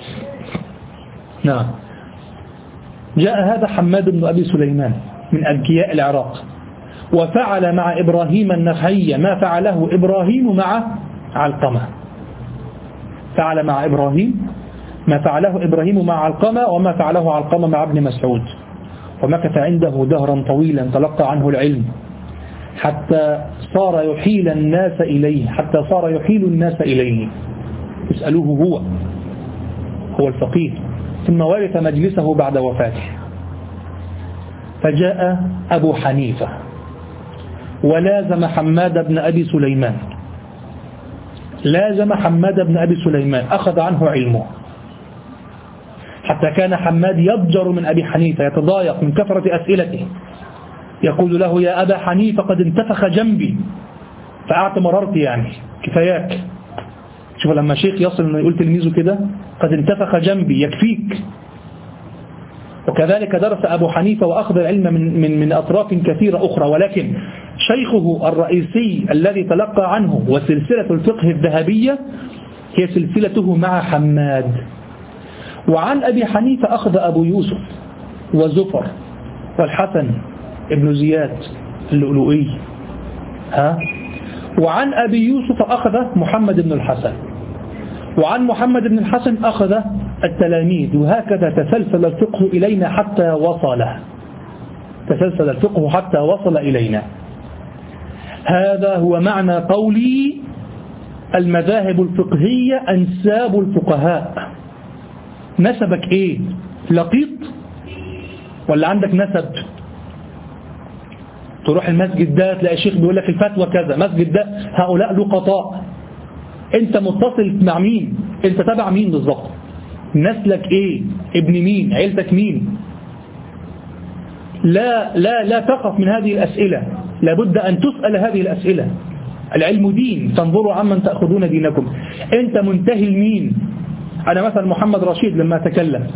نعم. جاء هذا حماد بن أبي سليمان من أذكياء العراق، وفعل مع إبراهيم النخعي ما فعله إبراهيم مع علقمة، فعل مع إبراهيم ما فعله إبراهيم مع علقمة وما فعله علقمة مع ابن مسعود، ومكث عنده دهرا طويلا تلقى عنه العلم حتى صار يحيل الناس إليه، حتى صار يحيل الناس إليه يسألوه هو هو الفقيه. ثم ورث مجلسه بعد وفاته. فجاء أبو حنيفة ولازم حماد بن أبي سليمان، لازم حماد بن أبي سليمان، أخذ عنه علمه، حتى كان حماد يضجر من أبي حنيفة، يتضايق من كثرة أسئلته، يقول له: يا أبا حنيفة قد انتفخ جنبي، فأعت مررت يعني كفاياك. شوف لما شيخ يصل انه يقول تلميذه كده قد انتفخ جنبي يكفيك. وكذلك درس أبو حنيفة وأخذ العلم من, من, من أطراف كثيرة أخرى، ولكن شيخه الرئيسي الذي تلقى عنه وسلسلة الفقه الذهبية هي سلسلته مع حماد. وعن أبي حنيفة أخذ أبو يوسف وزفر والحسن ابن زياد اللؤلؤي، ها؟ وعن أبي يوسف أخذ محمد بن الحسن، وعن محمد بن الحسن أخذ التلاميذ، وهكذا تسلسل الفقه إلينا حتى وصل تسلسل الفقه حتى وصل إلينا. هذا هو معنى قولي المذاهب الفقهية أنساب الفقهاء. نسبك إيه؟ لقيط ولا عندك نسب؟ تروح المسجد ده تلاقي شيخ بيقول لك الفتوى كذا، مسجد ده هؤلاء لقطاء. انت متصل مع مين؟ انت تبع مين بالظبط؟ نسلك ايه؟ ابن مين؟ عيلتك مين؟ لا لا لا تقف من هذه الأسئلة، لابد أن تسأل هذه الأسئلة. العلم دين، فانظروا عمن تأخذون دينكم. انت منتهي لمين؟ أنا مثلا محمد رشيد لما أتكلم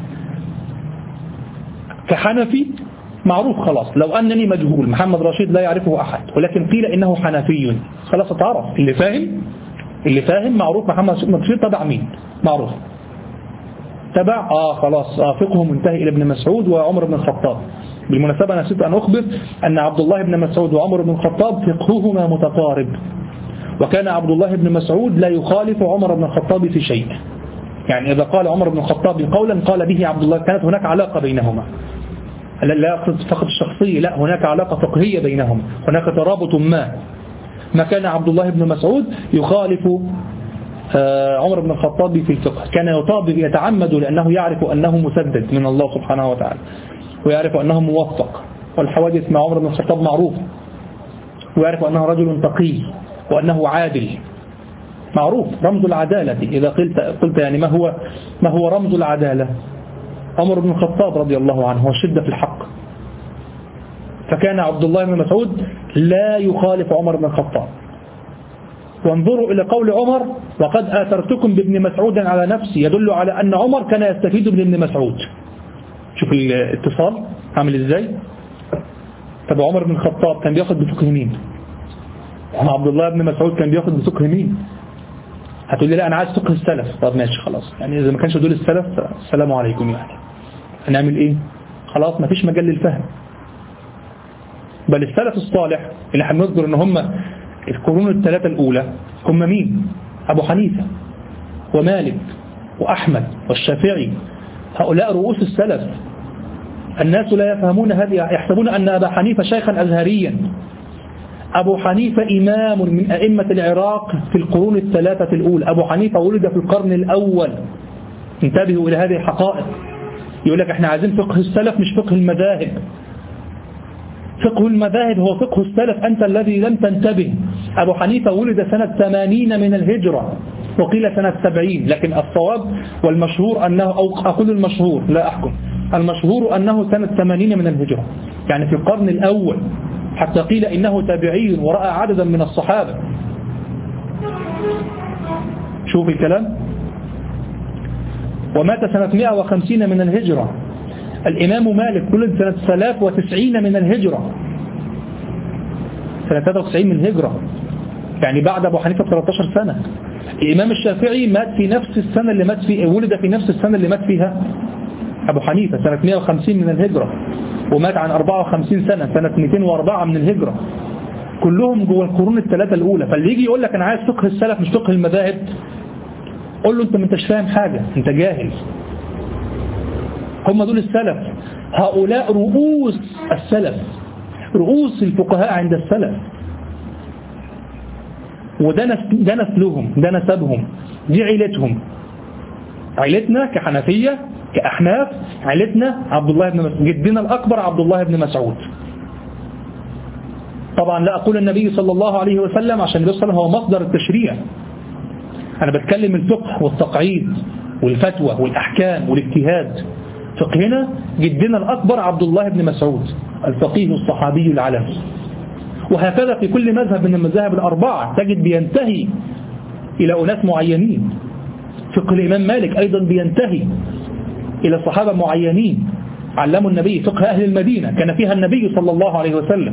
كحنفي معروف خلاص، لو أنني مجهول محمد رشيد لا يعرفه أحد، ولكن قيل إنه حنفي خلاص اتعرف. اللي فاهم اللي فاهم معروف محمد رشيد تبع مين؟ معروف تبع آه خلاص آه فقهه منتهي إلى ابن مسعود وعمر بن الخطاب. بالمناسبة نسيت أن أخبر أن عبد الله بن مسعود وعمر بن الخطاب فقههما متقارب، وكان عبد الله بن مسعود لا يخالف عمر بن الخطاب في شيء. يعني إذا قال عمر بن الخطاب قولا قال به عبد الله، كانت هناك علاقة بينهما، لا فقط الشخصية، لا هناك علاقة فقهية بينهم، هناك ترابط ما. ما كان عبد الله بن مسعود يخالف عمر بن الخطاب في الفقه، كان يطابق يتعمد لأنه يعرف أنه مسدد من الله سبحانه وتعالى، ويعرف أنه موفق، والحوادث مع عمر بن الخطاب معروف، ويعرف أنه رجل تقي وأنه عادل معروف، رمز العدالة. إذا قلت قلت يعني ما هو ما هو رمز العدالة؟ عمر بن الخطاب رضي الله عنه والشدة في الحق. فكان عبد الله بن مسعود لا يخالف عمر بن الخطاب. وانظروا إلى قول عمر وقد آثرتكم بابن مسعود على نفسي، يدل على أن عمر كان يستفيد من ابن مسعود. شوف الاتصال عامل ازاي. طب عمر بن الخطاب كان بياخد بفقه مين؟ عبد الله بن مسعود كان بياخد بفقه مين؟ هتقول لي لا أنا عايز فقه السلف. طب ماشي خلاص، يعني إذا ما كانش دول السلف السلام عليكم، يعني هنعمل إيه؟ خلاص ما فيش مجال للفهم. بل السلف الصالح اللي هنذكر إن هم القرون الثلاثة الأولى هم مين؟ أبو حنيفة ومالك وأحمد والشافعي، هؤلاء رؤوس السلف. الناس لا يفهمون هذه، يحسبون أن أبا حنيفة شيخا أزهريا. أبو حنيفة إمام من أئمة العراق في القرون الثلاثة الأولى. أبو حنيفة ولد في القرن الأول. انتبهوا إلى هذه الحقائق. يقول لك احنا عايزين فقه السلف مش فقه المذاهب. فقه المذاهب هو فقه السلف، أنت الذي لم تنتبه. أبو حنيفة ولد سنة ثمانين من الهجرة، وقيل سنة سبعين، لكن الصواب والمشهور أنه، أو أقول المشهور لا أحكم، المشهور أنه سنة ثمانين من الهجرة، يعني في القرن الأول، حتى قيل إنه تابعي ورأى عددا من الصحابة. شوف الكلام. ومات سنة مئة وخمسين من الهجرة. الإمام مالك ولد سنة ثلاثة وتسعين من الهجرة، سنة ثلاثة وتسعين من الهجرة، يعني بعد أبو حنيفة ثلاثة عشر سنة. الإمام الشافعي مات في نفس السنة اللي مات فيها، ولد في نفس السنة اللي مات فيها أبو حنيفة، سنة مئة وخمسين من الهجرة، ومات عن أربعة وخمسين سنة، سنة مئتين وأربعة من الهجرة. كلهم جوه القرون الثلاثة الأولى. فاللي يجي يقول لك أنا عايز فقه السلف مش فقه المذاهب، قول له أنت ما انتش فاهم حاجة، أنت جاهل. هم دول السلف، هؤلاء رؤوس السلف، رؤوس الفقهاء عند السلف. وده ده نسلهم، ده نسبهم، دي عيلتهم. عيلتنا كحنفية كأحناف، عيلتنا عبد الله بن مسعود، جدنا الأكبر عبد الله بن مسعود. طبعا لا أقول النبي صلى الله عليه وسلم، عشان النبي صلى الله عليه وسلم هو مصدر التشريع. أنا بتكلم الفقه والتقعيد والفتوى والأحكام والاجتهاد. فقهنا جدنا الأكبر عبد الله بن مسعود الفقيه الصحابي العلم. وهكذا في كل مذهب من المذاهب الأربعة تجد بينتهي إلى أناس معينين. فقه الإمام مالك أيضا بينتهي إلى صحابة معينين علموا النبي. فقه أهل المدينة كان فيها النبي صلى الله عليه وسلم.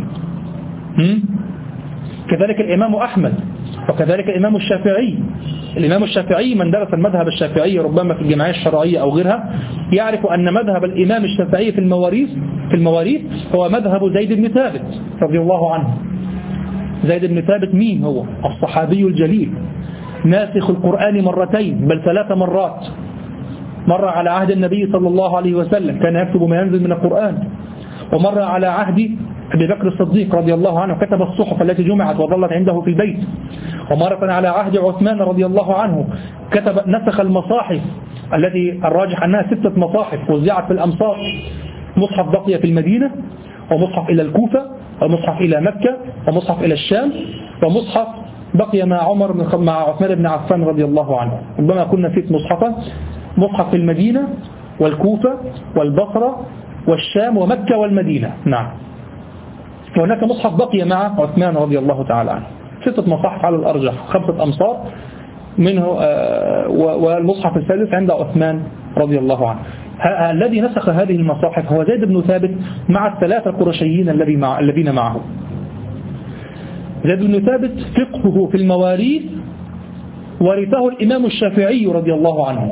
كذلك الإمام أحمد، وكذلك الإمام الشافعي. الإمام الشافعي من درس المذهب الشافعي ربما في الجمعية الشرعية أو غيرها يعرف أن مذهب الإمام الشافعي في المواريث في المواريث هو مذهب زيد بن ثابت رضي الله عنه. زيد بن ثابت مين هو؟ الصحابي الجليل، ناسخ القرآن مرتين بل ثلاث مرات. مرة على عهد النبي صلى الله عليه وسلم كان يكتب ما ينزل من القرآن، ومرة على عهد أبي بكر الصديق رضي الله عنه كتب الصحف التي جمعت وظلت عنده في البيت، ومرة على عهد عثمان رضي الله عنه كتب نسخ المصاحف التي الراجح أنها ستة مصاحف وزعت في الأمصار. مصحف بقي في المدينة، ومصحف إلى الكوفة، ومصحف إلى مكة، ومصحف إلى الشام، ومصحف بقي مع عمر مع عثمان بن عفان رضي الله عنه. ربما كنا نسيت مصحفا. مصحف في المدينة والكوفة والبصرة والشام ومكة والمدينة. نعم. وهناك مصحف بقي مع عثمان رضي الله تعالى عنه. ستة مصاحف على الأرجح، خمسة أمصار منه، والمصحف الثالث عند عثمان رضي الله عنه. الذي نسخ هذه المصاحف هو زيد بن ثابت مع الثلاثة القرشيين الذين معه. زيد بن ثابت فقهه في المواريث ورثه الإمام الشافعي رضي الله عنه.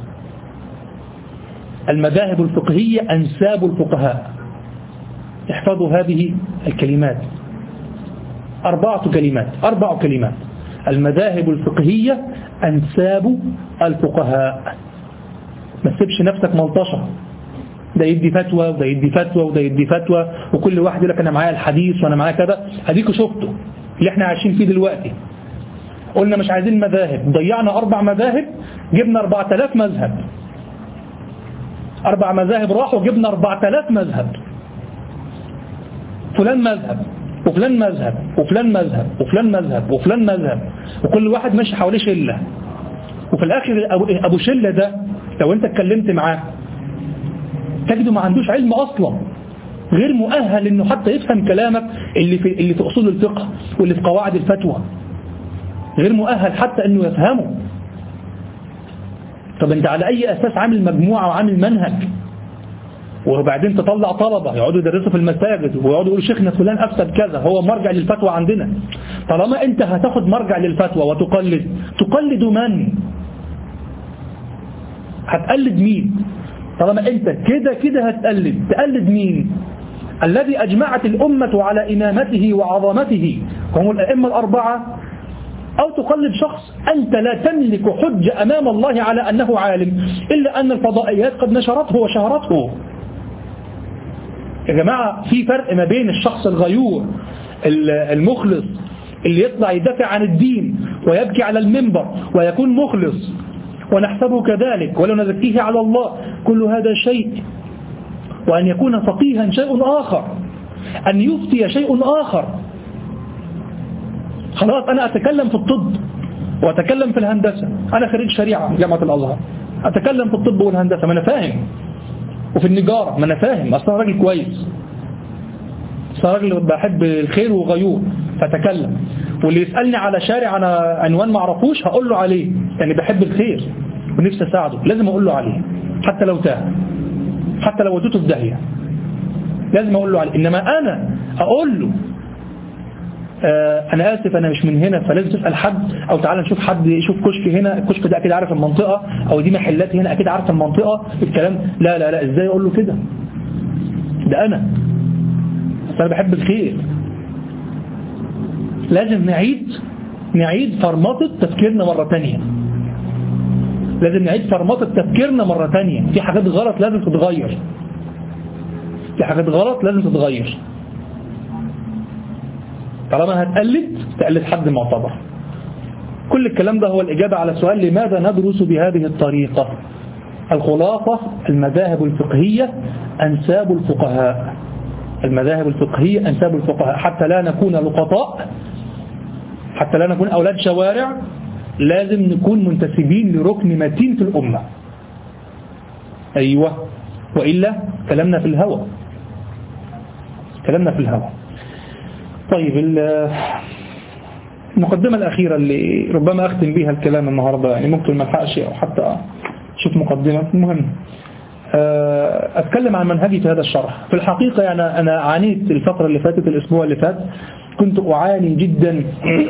المذاهب الفقهية أنساب الفقهاء. احفظوا هذه الكلمات، أربعة كلمات أربع كلمات. المذاهب الفقهية أنساب الفقهاء. ما تسيبش نفسك ملطشة، ده يدي فتوى وده يدي فتوى وده يدي فتوى، وكل واحد يقول لك أنا معايا الحديث وأنا معايا كذا. هديكوا شفتوا اللي احنا عايشين فيه دلوقتي. قلنا مش عايزين مذاهب، ضيعنا أربع مذاهب، جبنا أربعة آلاف مذهب. أربع مذاهب راحوا، جبنا أربعة آلاف مذهب. فلان مذهب وفلان مذهب وفلان مذهب وفلان مذهب وفلان مذهب، وكل واحد ماشي حواليه شلة. وفي الآخر أبو شلة ده لو أنت اتكلمت معاه تجده ما عندوش علم أصلا، غير مؤهل إنه حتى يفهم كلامك اللي في اللي في أصول الفقه واللي في قواعد الفتوى، غير مؤهل حتى إنه يفهمه. طب أنت على أي أساس عامل مجموعة وعامل منهج؟ وبعدين تطلع طلبة يقعدوا يدرسوا في المساجد ويقعدوا يقولوا شيخنا فلان أفتى كذا، هو مرجع للفتوى عندنا. طالما أنت هتاخد مرجع للفتوى وتقلد، تقلد من؟ هتقلد مين؟ طالما أنت كده كده هتقلد، تقلد مين؟ الذي أجمعت الأمة على إمامته وعظمته هم الأئمة الأربعة، أو تقلد شخص أنت لا تملك حجة أمام الله على أنه عالم، إلا أن الفضائيات قد نشرته وشهرته. يا جماعة في فرق ما بين الشخص الغيور المخلص اللي يطلع يدافع عن الدين ويبكي على المنبر ويكون مخلص ونحسبه كذلك ولا نزكيه على الله، كل هذا شيء، وأن يكون فقيها شيء آخر، أن يفتي شيء آخر. خلاص أنا أتكلم في الطب وأتكلم في الهندسة، أنا خريج شريعة جامعة الأزهر، أتكلم في الطب والهندسة ما أنا فاهم، وفي النجارة ما أنا فاهم، أصلا راجل كويس، أصلا راجل بحب الخير وغيور فأتكلم. واللي يسألني على شارع أنا عنوان ما أعرفوش هقول له عليه، يعني بحب الخير ونفسي أساعده، لازم أقول له عليه حتى لو تاه، حتى لو ودته في داهية لازم أقول له عليه. إنما أنا أقول له آه أنا آسف أنا مش من هنا فلازم تسأل حد، أو تعالى نشوف حد يشوف كشك هنا، الكشك ده أكيد عارف المنطقة، أو دي محلات هنا أكيد عارف المنطقة، الكلام لا لا لا إزاي أقول له كده؟ ده أنا بس أنا بحب الخير. لازم نعيد نعيد فرمطة تفكيرنا مرة تانية، لازم نعيد فرمطة تفكيرنا مرة تانية. في حاجات غلط لازم تتغير، في حاجات غلط لازم تتغير. طالما هتقلد تقلد حد معتبر. كل الكلام ده هو الإجابة على سؤال لماذا ندرس بهذه الطريقة. الخلاصة المذاهب الفقهية أنساب الفقهاء، المذاهب الفقهية أنساب الفقهاء، حتى لا نكون لقطاء، حتى لا نكون أولاد شوارع، لازم نكون منتسبين لركن متين في الأمة. أيوة، وإلا كلامنا في الهوى، كلامنا في الهوى. طيب المقدمة الأخيرة اللي ربما أختم بها الكلام النهاردة، يعني ممكن ما الحقش أو حتى شوف مقدمة. المهم أتكلم عن منهجي في هذا الشرح. في الحقيقة يعني أنا عانيت الفترة اللي فاتت، الأسبوع اللي فات كنت أعاني جدا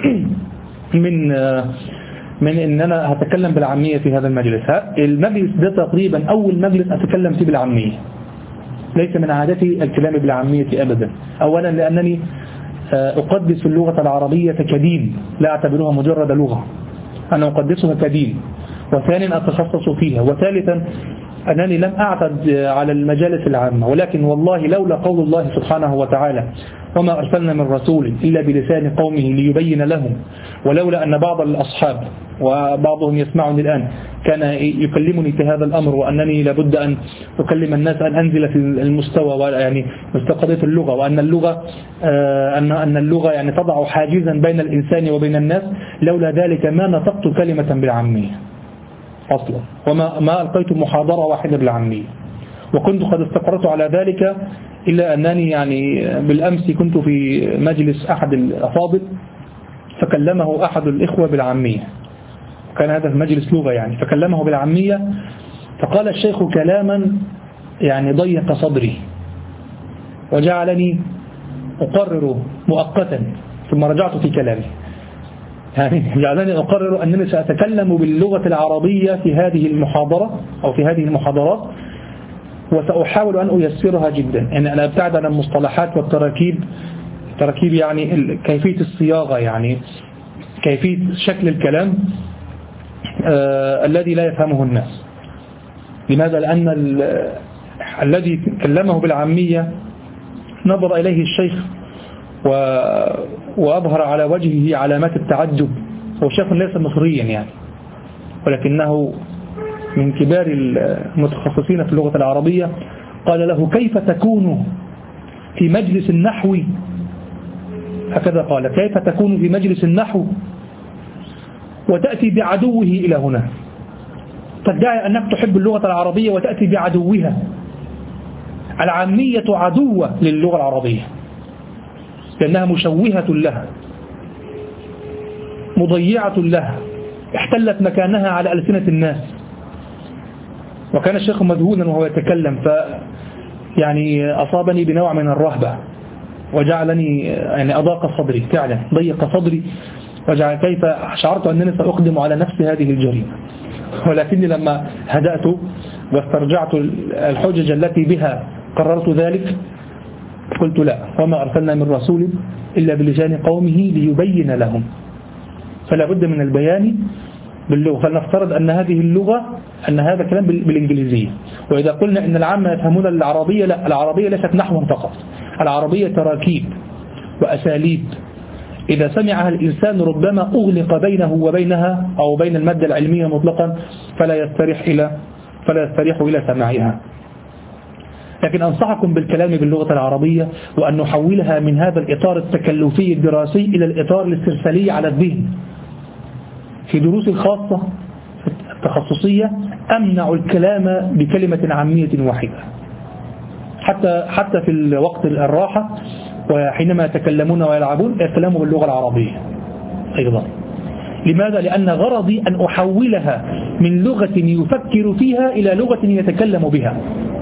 من من إن أنا هتكلم بالعامية في هذا المجلس. المجلس ده تقريبا أول مجلس أتكلم فيه بالعامية، ليس من عادتي الكلام بالعامية أبدا. أولا لأنني أقدس اللغة العربية كدين، لا أعتبرها مجرد لغة، أنا أقدسها كدين. وثانيا أتخصص فيها. وثالثا أنني لم أعتد على المجالس العامة، ولكن والله لولا قول الله سبحانه وتعالى وما أرسلنا من رسول إلا بلسان قومه ليبين لهم، ولولا أن بعض الأصحاب وبعضهم يسمعني الآن كان يكلمني في هذا الأمر، وأنني لابد أن أكلم الناس أن أنزل في المستوى يعني مستقضية اللغة، وأن اللغة أن أن اللغة يعني تضع حاجزا بين الإنسان وبين الناس، لولا ذلك ما نطقت كلمة بالعامية أصلا، وما ما ألقيت محاضرة واحدة بالعامية. وكنت قد استقرت على ذلك، إلا أنني يعني بالأمس كنت في مجلس أحد الأفاضل فكلمه أحد الإخوة بالعامية، كان هذا المجلس لغة يعني، فكلمه بالعامية فقال الشيخ كلاما يعني ضيق صدري وجعلني أقرر مؤقتا، ثم رجعت في كلامي، يعني جعلني أقرر أنني سأتكلم باللغة العربية في هذه المحاضرة أو في هذه المحاضرات، وسأحاول أن أيسرها جدا. يعني أنا أبتعد عن المصطلحات والتراكيب، تراكيب يعني كيفية الصياغة، يعني كيفية شكل الكلام آه الذي لا يفهمه الناس. لماذا؟ لأن الذي كلمه بالعامية نظر إليه الشيخ و... وأظهر على وجهه علامات التعجب. هو شيخ ليس مصريا يعني، ولكنه من كبار المتخصصين في اللغة العربية. قال له كيف تكون في مجلس النحو، هكذا قال، كيف تكون في مجلس النحو وتأتي بعدوه إلى هنا، تدعي أنك تحب اللغة العربية وتأتي بعدوها. العامية عدوة للغة العربية لأنها مشوهة لها، مضيعة لها، احتلت مكانها على ألسنة الناس. وكان الشيخ مذهولا وهو يتكلم، ف يعني أصابني بنوع من الرهبة وجعلني يعني أضاق صدري، فعلا ضيق صدري، وجعل كيف شعرت أنني سأقدم على نفس هذه الجريمة. ولكني لما هدأت واسترجعت الحجج التي بها قررت ذلك قلت لا، وما أرسلنا من رسول إلا بلسان قومه ليبين لهم. فلا بد من البيان باللغة. فلنفترض أن هذه اللغة أن هذا كلام بالإنجليزية. وإذا قلنا أن العامة يفهمون العربية، لا، العربية ليست نحوا فقط، العربية تراكيب وأساليب إذا سمعها الإنسان ربما أغلق بينه وبينها أو بين المادة العلمية مطلقا، فلا يستريح إلى فلا يستريح إلى سماعها. لكن أنصحكم بالكلام باللغة العربية، وأن نحولها من هذا الإطار التكلفي الدراسي إلى الإطار الاسترسالي على الذهن. في دروس الخاصة التخصصية أمنع الكلام بكلمة عامية واحدة، حتى حتى في الوقت الراحة وحينما يتكلمون ويلعبون يتكلموا باللغة العربية أيضا. لماذا؟ لأن غرضي أن أحولها من لغة يفكر فيها إلى لغة يتكلم بها،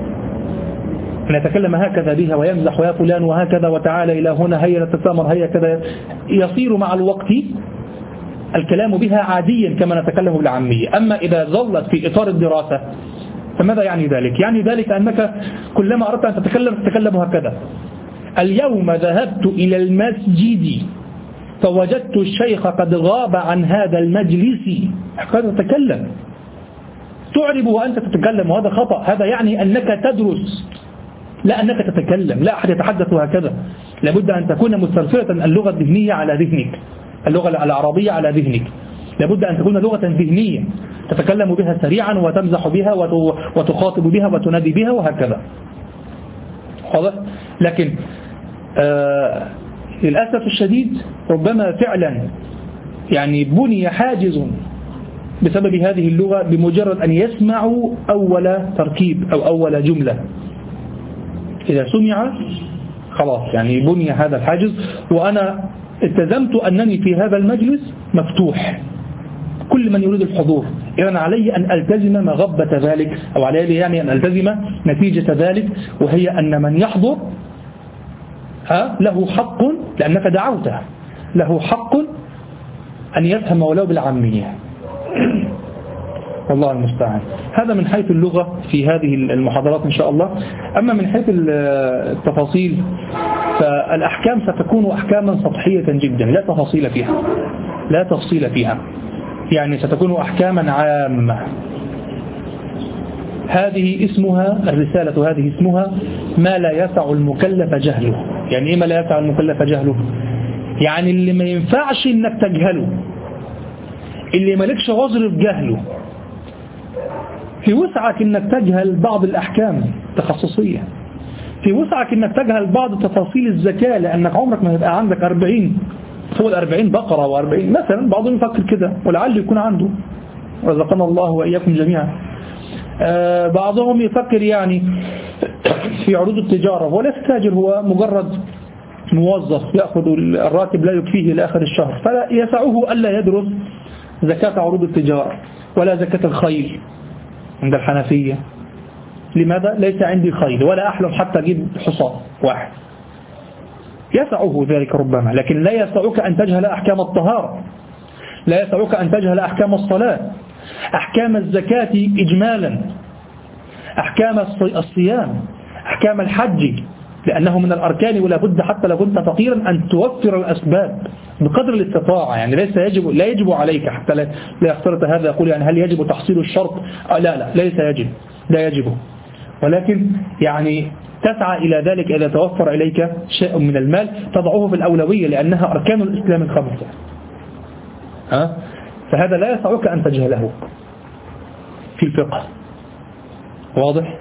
أن يتكلم هكذا بها ويمزح يا فلان وهكذا وتعالى إلى هنا هيا نتسامر هيا كذا، يصير مع الوقت الكلام بها عاديا كما نتكلم بالعامية. أما إذا ظلت في إطار الدراسة فماذا يعني ذلك؟ يعني ذلك أنك كلما أردت أن تتكلم تتكلم هكذا. اليوم ذهبت إلى المسجد فوجدت الشيخ قد غاب عن هذا المجلس، قد تتكلم، تعرب وأنت تتكلم، وهذا خطأ. هذا يعني أنك تدرس لا أنك تتكلم. لا أحد يتحدث هكذا، لابد أن تكون مسترسلة اللغة الذهنية على ذهنك، اللغة العربية على ذهنك. لابد أن تكون لغة ذهنية تتكلم بها سريعا وتمزح بها وتخاطب بها وتنادي بها وهكذا. واضح؟ لكن آه للأسف الشديد ربما فعلا يعني بني حاجز بسبب هذه اللغة بمجرد أن يسمعوا أول تركيب أو أول جملة. إذا سمع خلاص يعني بني هذا الحاجز. وأنا التزمت أنني في هذا المجلس مفتوح كل من يريد الحضور، إذن علي أن ألتزم مغبة ذلك، أو علي يعني أن ألتزم نتيجة ذلك، وهي أن من يحضر ها له حق، لأنك دعوته، له حق أن يفهم ولو بالعامية. والله المستعان. هذا من حيث اللغة في هذه المحاضرات إن شاء الله. أما من حيث التفاصيل فالأحكام ستكون أحكاما سطحية جدا، لا تفاصيل فيها، لا تفصيل فيها، يعني ستكون أحكاما عامة. هذه اسمها الرسالة، هذه اسمها ما لا يسع المكلف جهله. يعني إيه ما لا يسع المكلف جهله؟ يعني اللي ما ينفعش إنك تجهله، اللي مالكش عذر في جهله. في وسعك إنك تجهل بعض الأحكام التخصصية، في وسعك إنك تجهل بعض تفاصيل الزكاة، لأنك عمرك ما يبقى عندك أربعين فوق الأربعين بقرة وأربعين مثلا، بعضهم يفكر كده ولعل يكون عنده، رزقنا الله وإياكم جميعا. آه بعضهم يفكر يعني في عروض التجارة، ولا تاجر، هو مجرد موظف يأخذ الراتب لا يكفيه لآخر الشهر، فلا يسعه ألا يدرس زكاة عروض التجارة ولا زكاة الخيل عند الحنفية. لماذا؟ ليس عندي خيل ولا أحلم حتى أجيب حصان واحد. يسعه ذلك ربما، لكن لا يسعك أن تجهل أحكام الطهارة، لا يسعك أن تجهل أحكام الصلاة، أحكام الزكاة إجمالا، أحكام الصيام، أحكام الحج، لأنه من الأركان، ولا بد حتى لو كنت فقيرا أن توفر الأسباب بقدر الاستطاعة. يعني ليس يجب لا يجب عليك، حتى لا يختلط هذا يقول يعني هل يجب تحصيل الشرط؟ آه لا لا ليس يجب، لا يجب، ولكن يعني تسعى إلى ذلك إذا توفر إليك شيء من المال تضعه في الأولوية، لأنها أركان الإسلام الخمسة. ها؟ فهذا لا يسعك أن تجهله في الفقه. واضح؟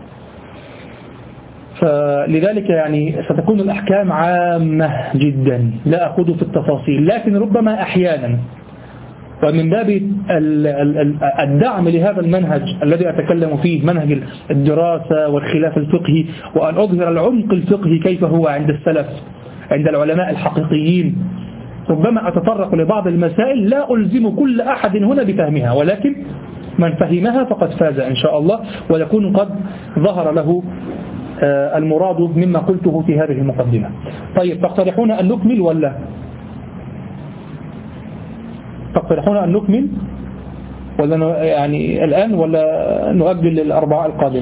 فلذلك يعني ستكون الأحكام عامة جدا، لا أخذ في التفاصيل، لكن ربما أحيانا ومن باب الدعم لهذا المنهج الذي أتكلم فيه، منهج الدراسة والخلاف الفقهي، وأن أظهر العمق الفقهي كيف هو عند السلف، عند العلماء الحقيقيين، ربما أتطرق لبعض المسائل لا ألزم كل أحد هنا بفهمها، ولكن من فهمها فقد فاز إن شاء الله، ويكون قد ظهر له المراد مما قلته في هذه المقدمة. طيب تقترحون أن نكمل ولا تقترحون أن نكمل ولا يعني الآن ولا نؤجل للأربعاء القادم؟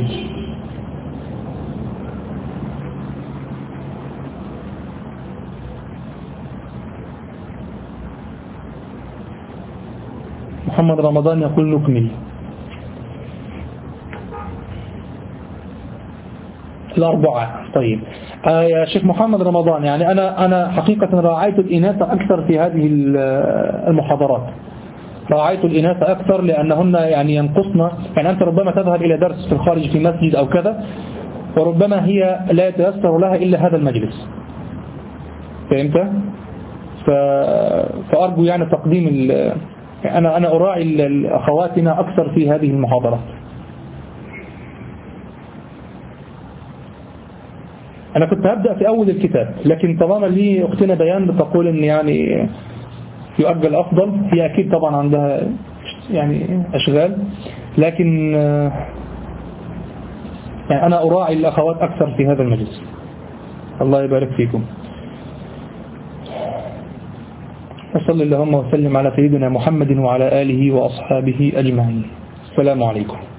محمد رمضان يقول نكمل الأربعاء. طيب آه يا شيخ محمد رمضان، يعني أنا أنا حقيقة راعيت الإناثة أكثر في هذه المحاضرات، راعيت الإناثة أكثر لأنهن يعني ينقصن، يعني أنت ربما تذهب إلى درس في الخارج في مسجد أو كذا، وربما هي لا يتيسر لها إلا هذا المجلس، فهمت؟ فأرجو يعني تقديم أنا أنا أراعي أخواتنا أكثر في هذه المحاضرات. أنا كنت هبدأ في أول الكتاب، لكن طالما لي أختنا بيان بتقول إن يعني يؤجل أفضل، هي أكيد طبعا عندها يعني أشغال، لكن يعني أنا أراعي الأخوات أكثر في هذا المجلس. الله يبارك فيكم. وصلى اللهم وسلم على سيدنا محمد وعلى آله وأصحابه أجمعين. السلام عليكم.